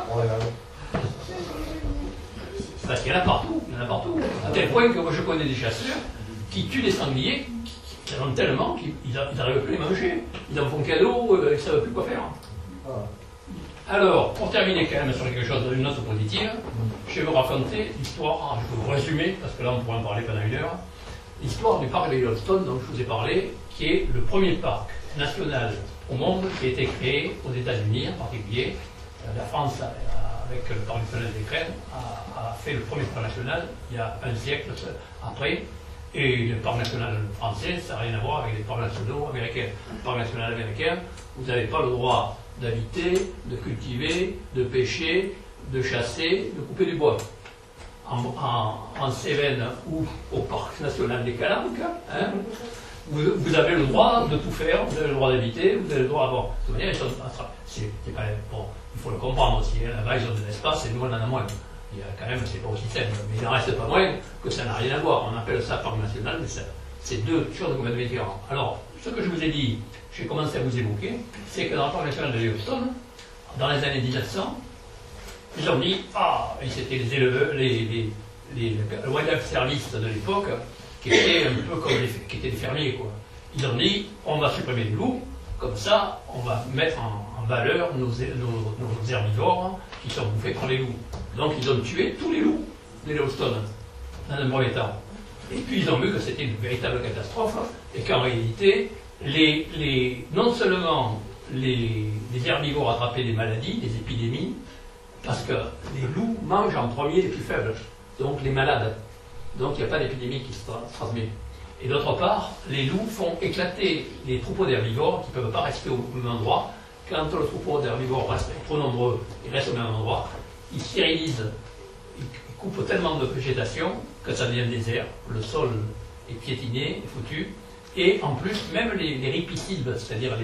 Parce qu'il y en a partout, à tel point que moi je connais des chasseurs qui tuent des sangliers, qui en ont tellement qu'ils n'arrivent plus à les manger. Ils en font cadeau, ils ne savent plus quoi faire. Alors, pour terminer quand même sur quelque chose d'une note positive, je vais vous raconter l'histoire, je vais vous résumer, parce que là on pourrait en parler pendant 1 heure, l'histoire du parc de Yellowstone dont je vous ai parlé, qui est le premier parc national au monde qui a été créé aux États-Unis en particulier. La France, avec le parc national des Crènes, a fait le premier parc national il y a un siècle après. Et le parc national français, ça n'a rien à voir avec les parcs nationaux américains. Le parc national américain, vous n'avez pas le droit d'habiter, de cultiver, de pêcher, de chasser, de couper du bois. En Cévennes ou au parc national des Calanques, hein, vous avez le droit de tout faire, vous avez le droit d'habiter, vous avez le droit d'avoir. De toute manière, c'est quand même, bon, il faut le comprendre aussi, hein, là-bas ils ont de l'espace et nous on en a moins. Il y a quand même, c'est pas aussi simple, mais il n'en reste pas moins que ça n'a rien à voir. On appelle ça parc national, mais c'est deux choses complètement différentes. Alors, ce que je vous ai dit, j'ai commencé à vous évoquer, c'est que dans le parc national de Yellowstone, dans les années 1900, ils ont dit, et c'était les éleveurs, le Wildlife Service de l'époque, qui étaient un peu comme qui étaient des fermiers, quoi. Ils ont dit, on va supprimer les loups, comme ça, on va mettre en valeur nos herbivores qui sont bouffés par les loups. Donc ils ont tué tous les loups de Yellowstone, dans un premier temps. Et puis ils ont vu que c'était une véritable catastrophe, et qu'en réalité, non seulement les herbivores attrapaient des maladies, des épidémies, parce que les loups mangent en premier les plus faibles, donc les malades. Donc il n'y a pas d'épidémie qui se transmet. Et d'autre part, les loups font éclater les troupeaux d'herbivores qui ne peuvent pas rester au même endroit. Quand le troupeau d'herbivores reste trop nombreux et reste au même endroit, ils stérilisent, ils coupent tellement de végétation que ça devient désert. Le sol est piétiné, est foutu. Et en plus, même les ripisylves, c'est-à-dire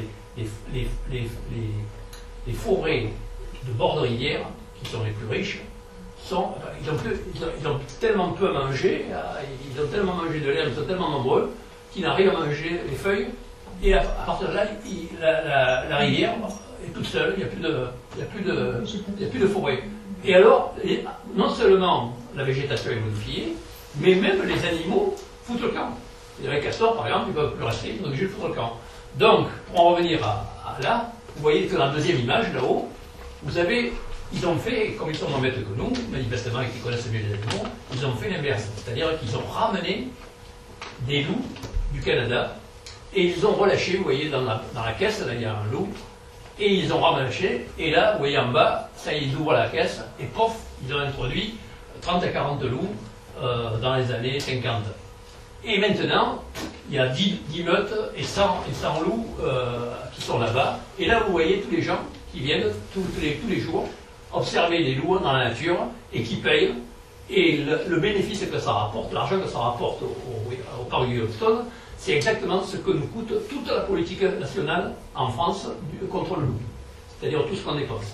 les forêts de bord de rivière, qui sont les plus riches, ils ont tellement peu à manger, ils ont tellement mangé de l'herbe, ils sont tellement nombreux, qu'ils n'arrivent à manger les feuilles, et à partir de là, la rivière est toute seule, il n'y a plus de forêt. Et alors, non seulement la végétation est modifiée, mais même les animaux foutent le camp. Les castors, par exemple, ils ne peuvent plus rester, ils sont obligés de foutre le camp. Donc, pour en revenir à là, vous voyez que dans la deuxième image, là-haut, ils ont fait, comme ils sont moins bêtes que nous, manifestement, et qui connaissent mieux les animaux, ils ont fait l'inverse. C'est-à-dire qu'ils ont ramené des loups du Canada, et ils ont relâché, vous voyez, dans la caisse, là, il y a un loup, et ils ont relâché, et là, vous voyez en bas, ça, ils ouvrent la caisse, et pof, ils ont introduit 30 à 40 loups dans les années 50. Et maintenant, il y a 10 meutes et 100 loups qui sont là-bas, et là, vous voyez tous les gens qui viennent tous les jours observer les loups dans la nature et qui payent. Et le bénéfice que ça rapporte, l'argent que ça rapporte au parc de Yellowstone, c'est exactement ce que nous coûte toute la politique nationale en France contre le loup. C'est-à-dire tout ce qu'on dépense.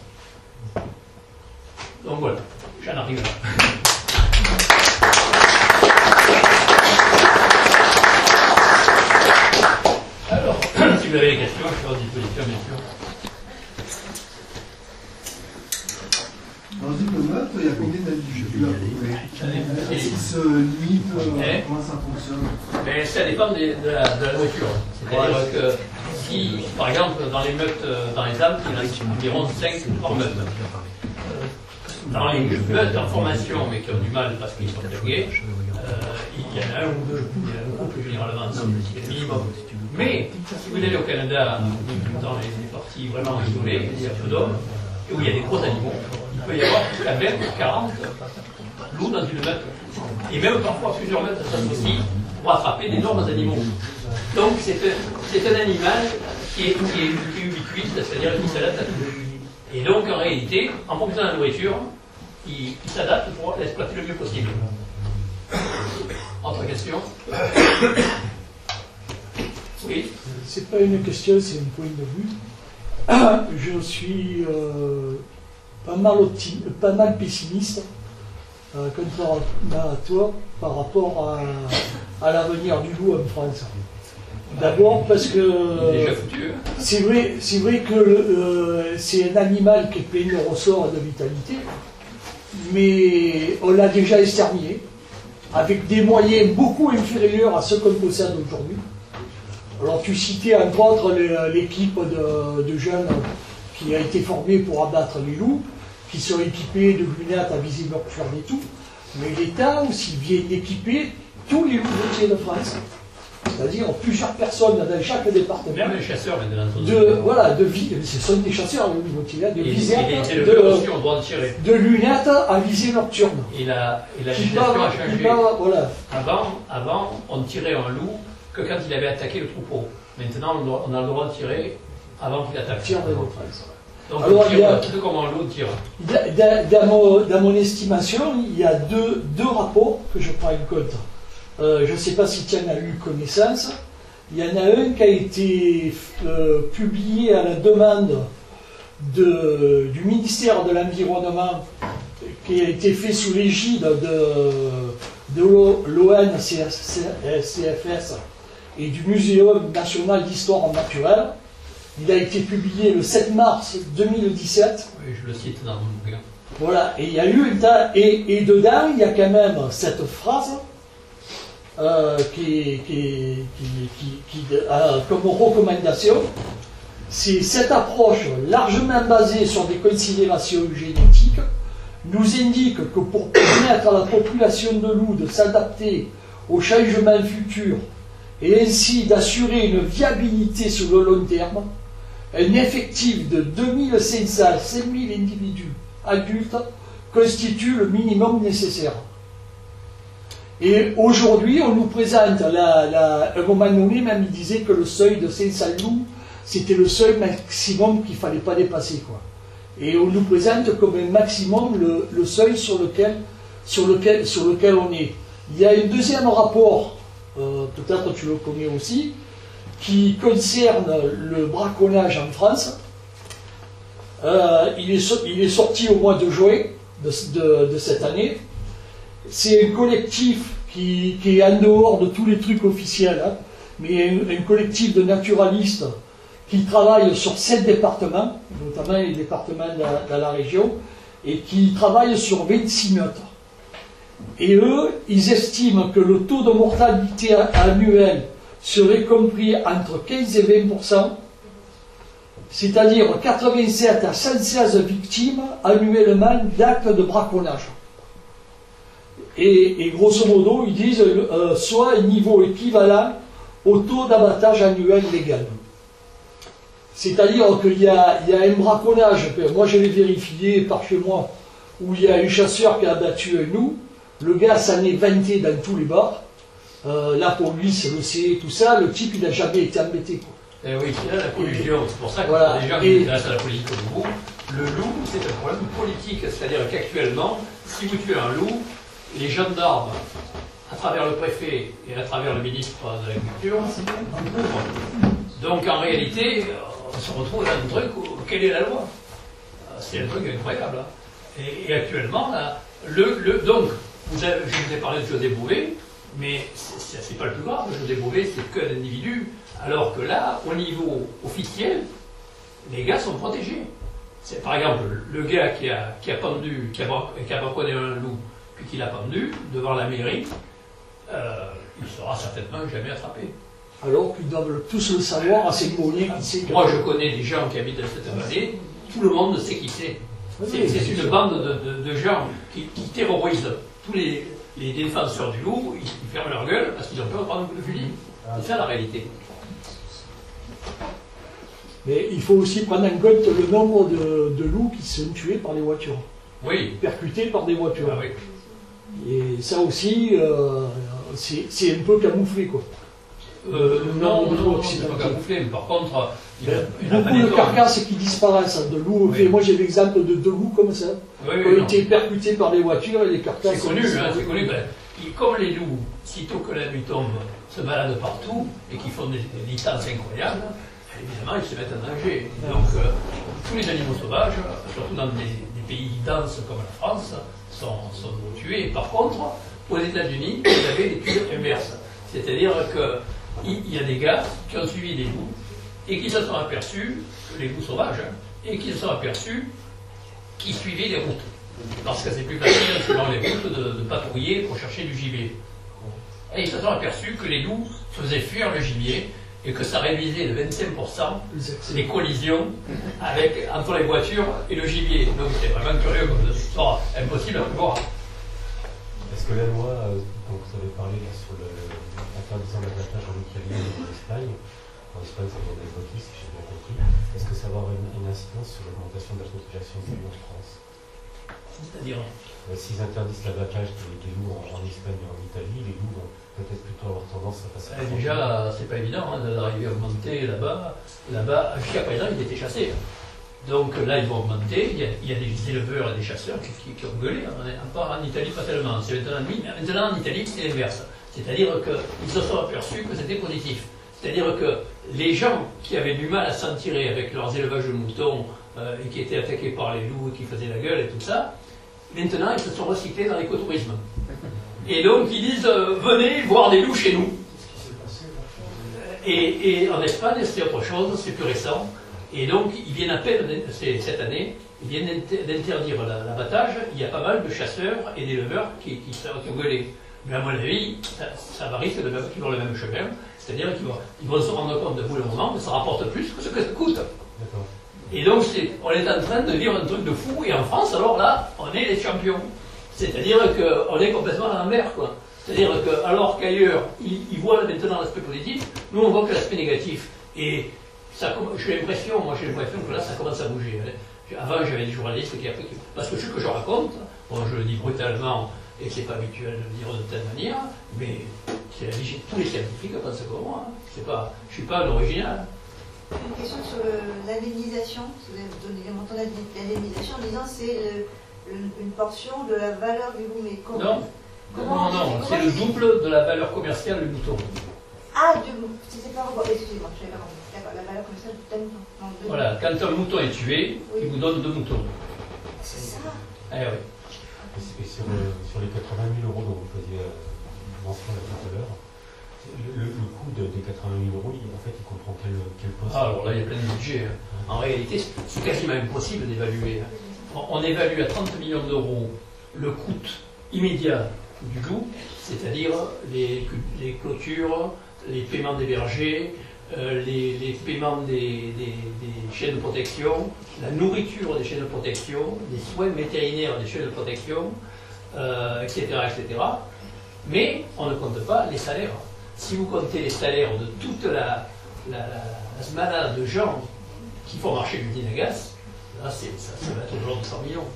Donc voilà, j'en arrive là. Alors, si vous avez des questions, je suis à votre disposition, bien sûr. Dans une meute, il y a combien d'individus à peu près? Est-ce qu'ils se limitent? Comment ça fonctionne? Mais ça dépend de la nourriture. C'est-à-dire que si, par exemple, dans les meutes, dans les Alpes, il y en a environ 5 par meute. Dans les meutes en formation, mais qui ont du mal parce qu'ils sont payés, il y en a un ou deux, il y a un couple généralement, c'est le minimum. Mais si vous allez au Canada, dans les parties vraiment isolées, il y a peu d'hommes, et où il y a des gros animaux, il peut y avoir jusqu'à 20 ou 40 loups dans une meute. Et même parfois plusieurs meutes s'associent pour attraper d'énormes animaux. Donc c'est un animal qui est ubiquite, c'est-à-dire qui s'adapte à tout. Et donc en réalité, en fonction de la nourriture, il s'adapte pour l'exploiter le mieux possible. Autre question? Oui. C'est pas une question, c'est un point de vue. Je suis pas mal pessimiste, contrairement à toi, par rapport à l'avenir du loup en France. D'abord parce que c'est vrai que c'est un animal qui est plein de ressorts et de vitalité, mais on l'a déjà exterminé avec des moyens beaucoup inférieurs à ceux qu'on possède aujourd'hui. Alors tu citais entre autres l'équipe de jeunes qui a été formée pour abattre les loups, qui sont équipés de lunettes à visée nocturne et tout. Mais l'État aussi vient d'équiper tous les loups-routiers de France. C'est-à-dire plusieurs personnes dans chaque département. Même les chasseurs, maintenant. Ce sont des chasseurs, les loups-routiers, de visettes, de lunettes à visée nocturne. Et la législation a changé. Avant, on tirait un loup que quand il avait attaqué le troupeau. Maintenant, on a le droit de tirer avant qu'il attaque. Donc, alors, tout comme un loup tire. Dans mon estimation, il y a deux rapports que je prends en compte. Je ne sais pas si tu en as eu connaissance. Il y en a un qui a été publié à la demande du ministère de l'Environnement, qui a été fait sous l'égide de l'ONCFS et du Muséum national d'histoire naturelle. Il a été publié le 7 mars 2017. Oui, je le cite dans mon bouquin. Voilà, et il y a eu et dedans, il y a quand même cette phrase comme recommandation. C'est cette approche largement basée sur des considérations génétiques nous indique que pour permettre à la population de loups de s'adapter aux changements futurs et ainsi d'assurer une viabilité sur le long terme, un effectif de 2500 à 5000 individus adultes constitue le minimum nécessaire. Et aujourd'hui, on nous présente, à un moment donné, même il disait que le seuil de 500 loups, c'était le seuil maximum qu'il ne fallait pas dépasser, quoi. Et on nous présente comme un maximum le seuil sur lequel on est. Il y a un deuxième rapport, peut-être tu le connais aussi, qui concerne le braconnage en France. Il est sorti au mois de juin de cette année. C'est un collectif qui est en dehors de tous les trucs officiels, hein, mais un collectif de naturalistes qui travaille sur 7 départements, notamment les départements dans la région, et qui travaillent sur 26 meutes. Et eux, ils estiment que le taux de mortalité annuel serait compris entre 15 et 20%, c'est-à-dire 87 à 116 victimes annuellement d'actes de braconnage. Et grosso modo, ils disent soit un niveau équivalent au taux d'abattage annuel légal. C'est-à-dire qu'il y a un braconnage, moi je l'ai vérifié par chez moi, où il y a un chasseur qui a abattu un loup, le gars s'en est vanté dans tous les bars, la police le sait, tout ça, le type il n'a jamais été embêté, quoi. Et oui, c'est là la collusion, c'est pour ça que voilà. Les gens qui s'intéressent à la politique au loup, le loup c'est un problème politique, c'est-à-dire qu'actuellement, si vous tuez un loup, les gendarmes, à travers le préfet et à travers le ministre de l'Agriculture, en couvrent. Donc en réalité, on se retrouve dans un truc où quelle est la loi? C'est un truc incroyable. Hein. Et actuellement, là, donc, je vous ai parlé de José Bové, mais c'est pas le plus grave. José Bové, c'est qu'un individu, alors que là, au niveau officiel, les gars sont protégés. C'est par exemple le gars qui a braconné un loup, puis qui l'a pendu devant la mairie, il sera certainement jamais attrapé. Alors qu'ils doivent tous le savoir à symbolique. Moi, je connais des gens qui habitent dans cette vallée, tout le monde sait qui c'est. C'est une bande de gens qui terrorisent tous les défenseurs du loup, ils ferment leur gueule parce qu'ils ont peur de prendre un coup de fusil. C'est ça la réalité. Mais il faut aussi prendre en compte le nombre de loups qui sont tués par les voitures. Oui. Percutés par des voitures. Ah, oui. Et ça aussi, c'est un peu camouflé, quoi. Non, c'est pas camouflé, mais par contre, il y a beaucoup de carcasses qui disparaissent de loups. Oui. Moi, j'ai l'exemple de 2 loups comme ça, qui ont été percutés par les voitures et les carcasses. C'est connu, hein, c'est connu. Ben, comme les loups, sitôt que la nuit tombe, se baladent partout et qui font des distances incroyables, évidemment, ils se mettent en danger. Donc, tous les animaux sauvages, surtout dans des pays denses comme la France, sont tués. Par contre, aux États-Unis, vous avez l'étude inverse. C'est-à-dire qu'il y a des gars qui ont suivi des loups et qui se sont aperçus, les loups sauvages, et qui se sont aperçus qu'ils suivaient les routes. Parce que c'est plus facile, selon les routes, de patrouiller pour chercher du gibier. Et ils se sont aperçus que les loups faisaient fuir le gibier et que ça réduisait de 25% les collisions entre les voitures et le gibier. Donc c'est vraiment curieux comme histoire, impossible à prévoir. Parce que la loi, dont vous avez parlé là, sur l'interdisant l'abattage en Italie et en Espagne, ça vient d'être voté, si j'ai bien compris, est-ce que ça va avoir une incidence sur l'augmentation de la population du loup en France? C'est-à-dire s'ils interdisent l'abattage des loups en Espagne et en Italie, les loups vont peut-être plutôt avoir tendance à passer. Déjà, c'est pas évident d'arriver à augmenter là-bas. Là-bas, jusqu'à présent, ils étaient chassés. Donc là, ils vont augmenter. Il y a des éleveurs et des chasseurs qui ont gueulé. En Italie, pas tellement. Maintenant, en Italie, c'est l'inverse. C'est-à-dire qu'ils se sont aperçus que c'était positif. C'est-à-dire que les gens qui avaient du mal à s'en tirer avec leurs élevages de moutons et qui étaient attaqués par les loups et qui faisaient la gueule et tout ça, maintenant, ils se sont recyclés dans l'écotourisme. Et donc, ils disent venez voir des loups chez nous. Et en Espagne, c'est autre chose, c'est plus récent. Et donc, ils viennent à peine, cette année, ils viennent d'interdire l'abattage. Il y a pas mal de chasseurs et d'éleveurs qui ont gueulé. Mais à mon avis, ça va risquer de suivre le même chemin. C'est-à-dire qu'ils vont se rendre compte de bout d'un moment que ça rapporte plus que ce que ça coûte. Et donc, on est en train de vivre un truc de fou. Et en France, alors là, on est les champions. C'est-à-dire qu'on est complètement à l'envers, quoi. C'est-à-dire que, alors qu'ailleurs, ils voient maintenant l'aspect positif, nous on voit que l'aspect négatif. Et j'ai l'impression que là, ça commence à bouger. Avant, j'avais des journalistes qui après. Parce que ce que je raconte, bon, je le dis brutalement, et c'est pas habituel de le dire de telle manière, mais c'est la vie chez tous les scientifiques pensent comme moi. Je suis pas un original. Une question sur l'indemnisation. Vous avez donné les montants d'indemnisation en disant que c'est une portion de la valeur du loup. Mais comment, non, c'est le double de la valeur commerciale du mouton. Ah, c'est pas. Excusez-moi, je n'avais pas compris. D'accord, la valeur commerciale d'un mouton. Voilà, quand un mouton est tué, oui, il vous donne 2 moutons. C'est ça. Eh oui. Et sur les 80 000 euros dont vous faisiez mention tout à l'heure, le coût des 80 000 euros, en fait, il comprend quel poste? Alors là, il y a plein de budgets. En réalité, c'est quasiment impossible d'évaluer. On évalue à 30 millions d'euros le coût immédiat du loup, c'est-à-dire les clôtures, les paiements des bergers, les paiements des chiens de protection, la nourriture des chiens de protection, les soins vétérinaires des chiens de protection, etc., etc. Mais on ne compte pas les salaires. Si vous comptez les salaires de toute la malade de gens qui font marcher l'usine à gaz, là, ça va être au genre de 100 millions.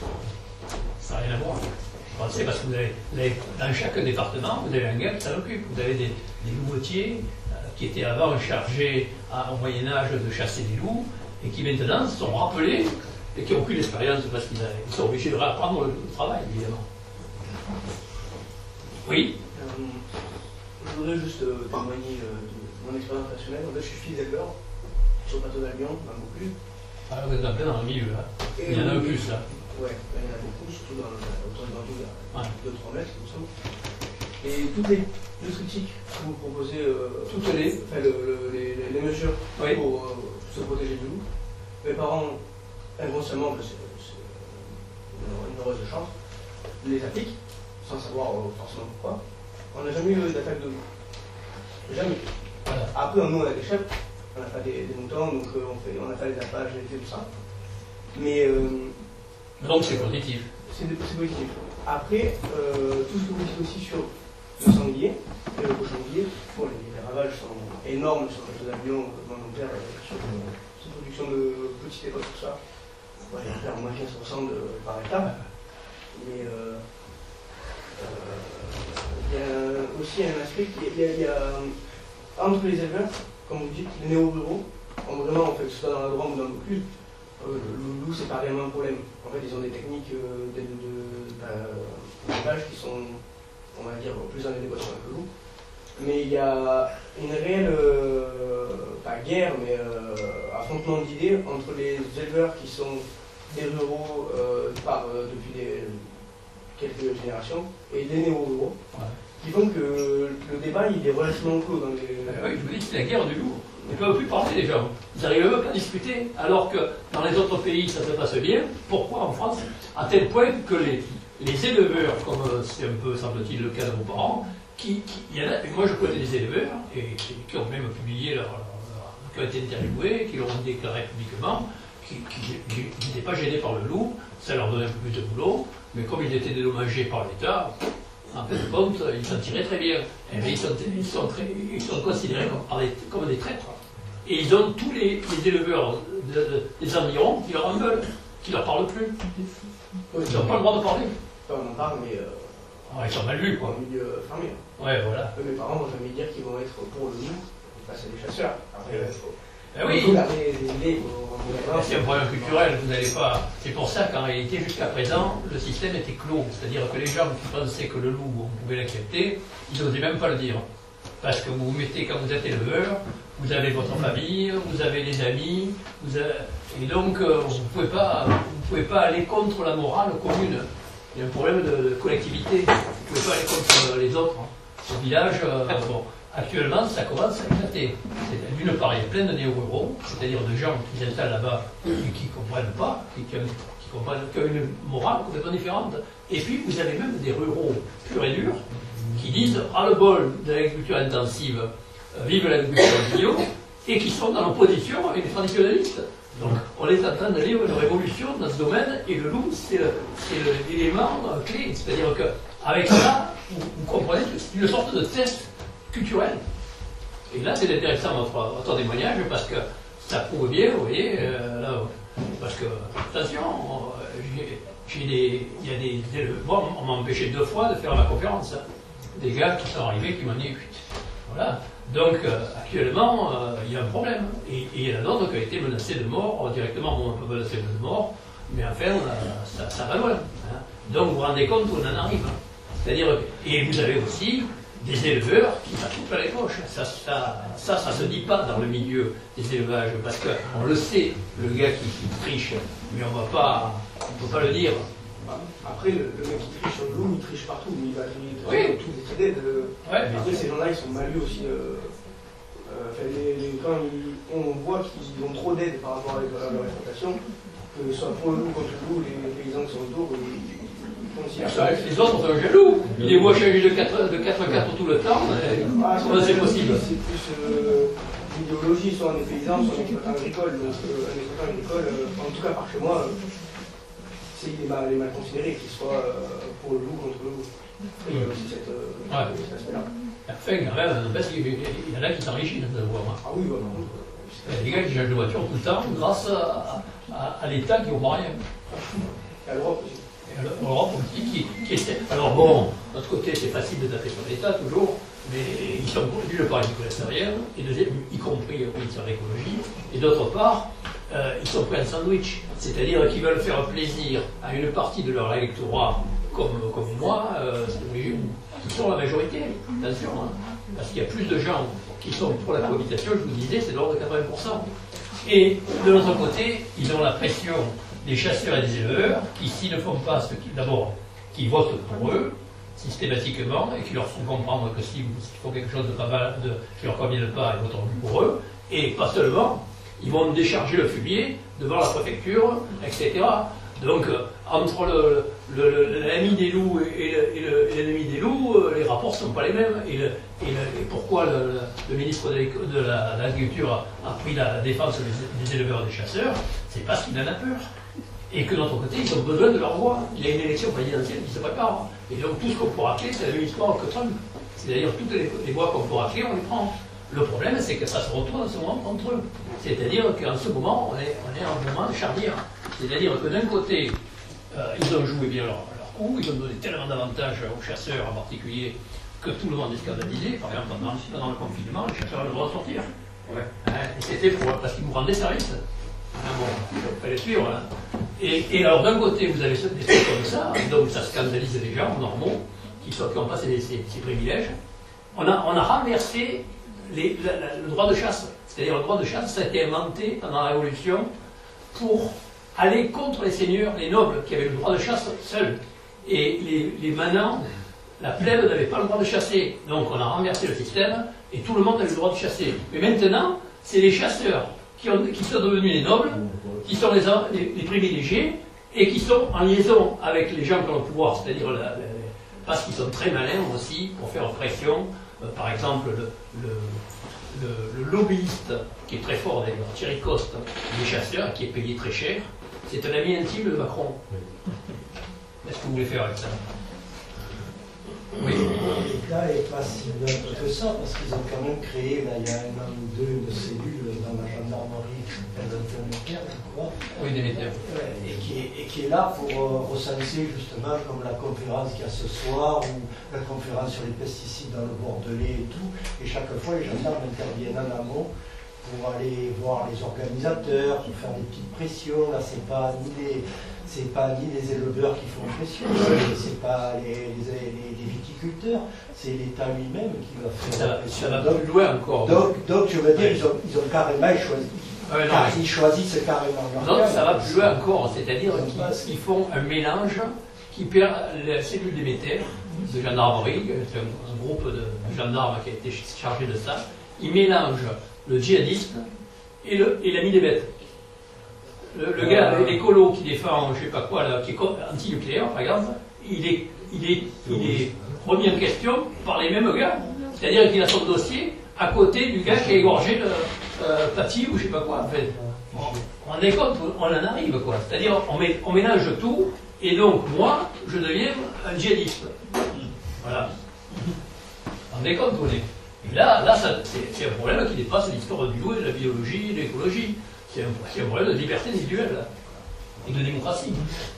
Ça n'a rien à voir. C'est parce que vous avez, dans chaque département, vous avez un gars qui s'en occupe. Vous avez des louvetiers qui étaient avant chargés au Moyen-Âge de chasser des loups et qui maintenant se sont rappelés et qui n'ont plus d'expérience parce qu'ils sont obligés de réapprendre le travail, évidemment. Oui. Je voudrais juste témoigner de mon expérience personnelle. En fait, je suis fils d'éleveur sur le plateau d'Albion, dans Vaucluse. Ah, vous êtes en plein dans le milieu, là. Il y en a un plus, là. Ouais, il y en a beaucoup, surtout dans le Ventoux, il y a 2-3 mètres, il me semble. Et toutes les critiques que vous proposez, toutes les mesures pour se protéger du loup, mes parents, inconsciemment, c'est une heureuse chance, les appliquent, sans savoir forcément pourquoi. On n'a jamais eu d'attaque de loup. Jamais. Voilà. Après, nous, on a des chefs, on n'a pas des moutons, donc on a fait les apages, et tout ça. Mais. Donc c'est positif. C'est positif. Après, tout ce que vous dites aussi sur le sanglier et le cochonnier, bon, les ravages sont énormes sur le plateau d'Albion, mon père, sur cette production de petite époque, tout ça. On va faire moins 15% par hectare. Mais il y a aussi un aspect il y a entre les éleveurs, comme vous dites, les néo-ruraux, vraiment, en fait, que ce soit dans la Drôme ou dans le Vaucluse, le loup, c'est pas réellement un problème. En fait, ils ont des techniques d'élevage qui sont, on va dire, plus en adéquation avec le loup. Mais il y a une réelle, pas guerre, mais affrontement d'idées entre les éleveurs qui sont des ruraux depuis quelques générations et les néo-ruraux, qui font que le débat il est relativement clos dans les... Oui, je vous dis que c'est la guerre du loup. Ils ne peuvent plus parler, les gens. Ils n'arrivent même pas à discuter. Alors que dans les autres pays, ça se passe bien. Pourquoi en France? À tel point que les éleveurs, comme c'est un peu, semble-t-il, le cas de vos parents, il y en a, moi je connais des éleveurs qui ont même publié qui ont été interviewés, qui l'ont déclaré publiquement, qui n'étaient pas gênés par le loup, ça leur donnait un peu plus de boulot, mais comme ils étaient dédommagés par l'État, en fin de compte, ils s'en tiraient très bien. Et bien, ils sont considérés comme des traîtres. Et ils ont tous les éleveurs des environs qui leur en veulent, qui ne leur parlent plus. Ils n'ont pas le droit de parler. On en parle, mais ils sont mal vus, quoi. En milieu fermé. Ouais, voilà. Mes parents vont jamais dire qu'ils vont être pour le loup face à des chasseurs. Après, oui. C'est un problème culturel, vous n'allez pas. C'est pour ça qu'en réalité, jusqu'à présent, le système était clos. C'est-à-dire que les gens qui pensaient que le loup, on pouvait l'accepter, ils n'osaient même pas le dire. Parce que vous vous mettez, quand vous êtes éleveur, vous avez votre famille, vous avez des amis, et donc vous ne pouvez pas aller contre la morale commune. Il y a un problème de collectivité. Vous ne pouvez pas aller contre les autres. Au village, actuellement, ça commence à éclater. D'une part, il y a plein de néo-ruraux, c'est-à-dire de gens qui s'installent là-bas et qui ne comprennent pas, qui ont une morale complètement différente. Et puis, vous avez même des ruraux purs et durs qui disent « ras le bol de l'agriculture intensive, vive l'agriculture bio », et qui sont dans l'opposition avec les traditionnalistes. Donc, on est en train de vivre une révolution dans ce domaine, et le loup, c'est l'élément clé. C'est-à-dire qu'avec ça, vous comprenez que c'est une sorte de test culturel. Et là, c'est intéressant votre témoignage, parce que ça prouve bien, vous voyez, là, parce que, attention, il y a des éleveurs, on m'a empêché 2 fois de faire ma conférence. Des gars qui sont arrivés, qui m'ont dit, voilà. Donc, actuellement, il y a un problème. Et il y en a d'autres qui ont été menacés de mort, directement, on peut menacer de mort, mais enfin, ça va loin. Hein. Donc, vous vous rendez compte où on en arrive. C'est-à-dire, et vous avez aussi des éleveurs qui s'en coupent à les poches. Ça se dit pas dans le milieu des élevages, parce qu'on le sait, le gars qui triche, mais on ne peut pas le dire. Après, le mec qui triche sur le loup, il triche partout, mais il va tricher tout décider de... Après, ces gens-là, ils sont mal lus aussi. Quand on voit qu'ils ont trop d'aide par rapport à leur exploitation, que ce soit pour le loup, contre le loup, les paysans qui sont autour, ils considèrent ça. Les autres sont jaloux, ils les voient changer de 4x4 tout le temps, comment c'est possible? C'est plus l'idéologie, soit on est paysan, soit on est exploitant agricole. Donc, un exploitant agricole, en tout cas par chez moi, il est mal considéré, qu'il soit pour le loup contre le loup. Et il y a aussi cet aspect-là. Enfin, quand même, il y en a qui s'enrichissent de voir. Ah oui, voilà. Il y a des gars qui changent de voiture tout le temps grâce à l'État qui ne vaut rien. Et à l'Europe aussi. Et à l'Europe aussi, qui essaie. Alors bon, de l'autre côté, c'est facile de taper sur l'État toujours, mais ils sont d'une part, ils ne connaissent rien, et deuxième, y compris sur l'écologie, et d'autre part, ils sont pris un sandwich, c'est-à-dire qu'ils veulent faire plaisir à une partie de leur électorat, comme moi, qui sont la majorité, attention, hein, parce qu'il y a plus de gens qui sont pour la cohabitation, je vous disais, c'est de l'ordre de 80%. Et de l'autre côté, ils ont la pression des chasseurs et des éleveurs, qui s'ils ne font pas ce qu'ils, d'abord, qui votent pour eux, systématiquement, et qui leur font comprendre que s'ils font quelque chose de pas mal, qui leur convienne pas, ils voteront pour eux, et pas seulement, ils vont décharger le fumier devant la préfecture, etc. Donc, entre l'ami des loups et l'ennemi des loups, les rapports ne sont pas les mêmes. Et pourquoi le ministre de l'Agriculture a pris la défense des éleveurs et des chasseurs, c'est parce qu'il en a peur. Et que de l'autre côté, ils ont besoin de leur voix. Il y a une élection présidentielle qui se prépare. Et donc, tout ce qu'on pourra clé, c'est la même histoire que Trump. C'est-à-dire, toutes les voix qu'on pourra clé, on les prend. Le problème, c'est que ça se retrouve en ce moment entre eux. C'est-à-dire qu'en ce moment, on est en un moment de charnière. C'est-à-dire que d'un côté, ils ont joué bien leur coup, ils ont donné tellement d'avantages aux chasseurs en particulier que tout le monde est scandalisé. Par exemple, pendant le confinement, les chasseurs avaient le droit de sortir. Ouais. Et c'était parce qu'ils nous rendaient service. Bon, il fallait suivre. Hein. Et alors, d'un côté, vous avez des trucs comme ça, donc ça scandalise les gens normaux qui ont passé ces privilèges. On a renversé le droit de chasse. C'est-à-dire le droit de chasse, ça a été inventé pendant la Révolution pour aller contre les seigneurs, les nobles qui avaient le droit de chasse seuls. Et les manants, la plèbe n'avait pas le droit de chasser. Donc on a renversé le système et tout le monde avait le droit de chasser. Mais maintenant, c'est les chasseurs qui sont devenus les nobles, qui sont les privilégiés et qui sont en liaison avec les gens qui ont le pouvoir, c'est-à-dire parce qu'ils sont très malins aussi pour faire pression. Par exemple, le lobbyiste, qui est très fort d'ailleurs, Thierry Coste, des chasseurs, qui est payé très cher, c'est un ami intime de Macron. Qu'est-ce que vous voulez faire avec ça? Oui. L'État n'est pas si neutre que ça, parce qu'ils ont quand même créé, là, il y a un an ou deux, une cellule dans la gendarmerie qui s'appelle Déméter, je crois. Oui, Déméter. Et qui est là pour recenser justement, comme la conférence qu'il y a ce soir, ou la conférence sur les pesticides dans le Bordelais et tout. Et chaque fois, les gendarmes interviennent en amont pour aller voir les organisateurs, pour faire des petites pressions. Là, c'est pas ni les éleveurs qui font pression, c'est pas les viticulteurs, c'est l'État lui-même qui va faire la pression. Ça va plus loin encore. Donc je veux dire, ils ont carrément choisi. Ils choisissent carrément leur Donc ça va plus loin encore, c'est-à-dire qu'ils font un mélange qui perd la cellule Déméter de gendarmerie, c'est un groupe de gendarmes qui a été chargé de ça. Ils mélangent le djihadisme et l'ami des bêtes. Le gars, l'écolo qui défend, je sais pas quoi, là, qui est anti-nucléaire, par exemple, il est remis en question par les mêmes gars. C'est-à-dire qu'il a son dossier à côté du gars qui a égorgé le Paty ou je sais pas quoi. En fait, on en est compte, on en arrive, quoi. C'est-à-dire, on mélange tout, et donc, moi, je deviens un djihadiste. Voilà. On en est compte, on est. Et là c'est un problème qui dépasse l'histoire du loup et de la biologie et de l'écologie. C'est un problème de liberté individuelle et de démocratie.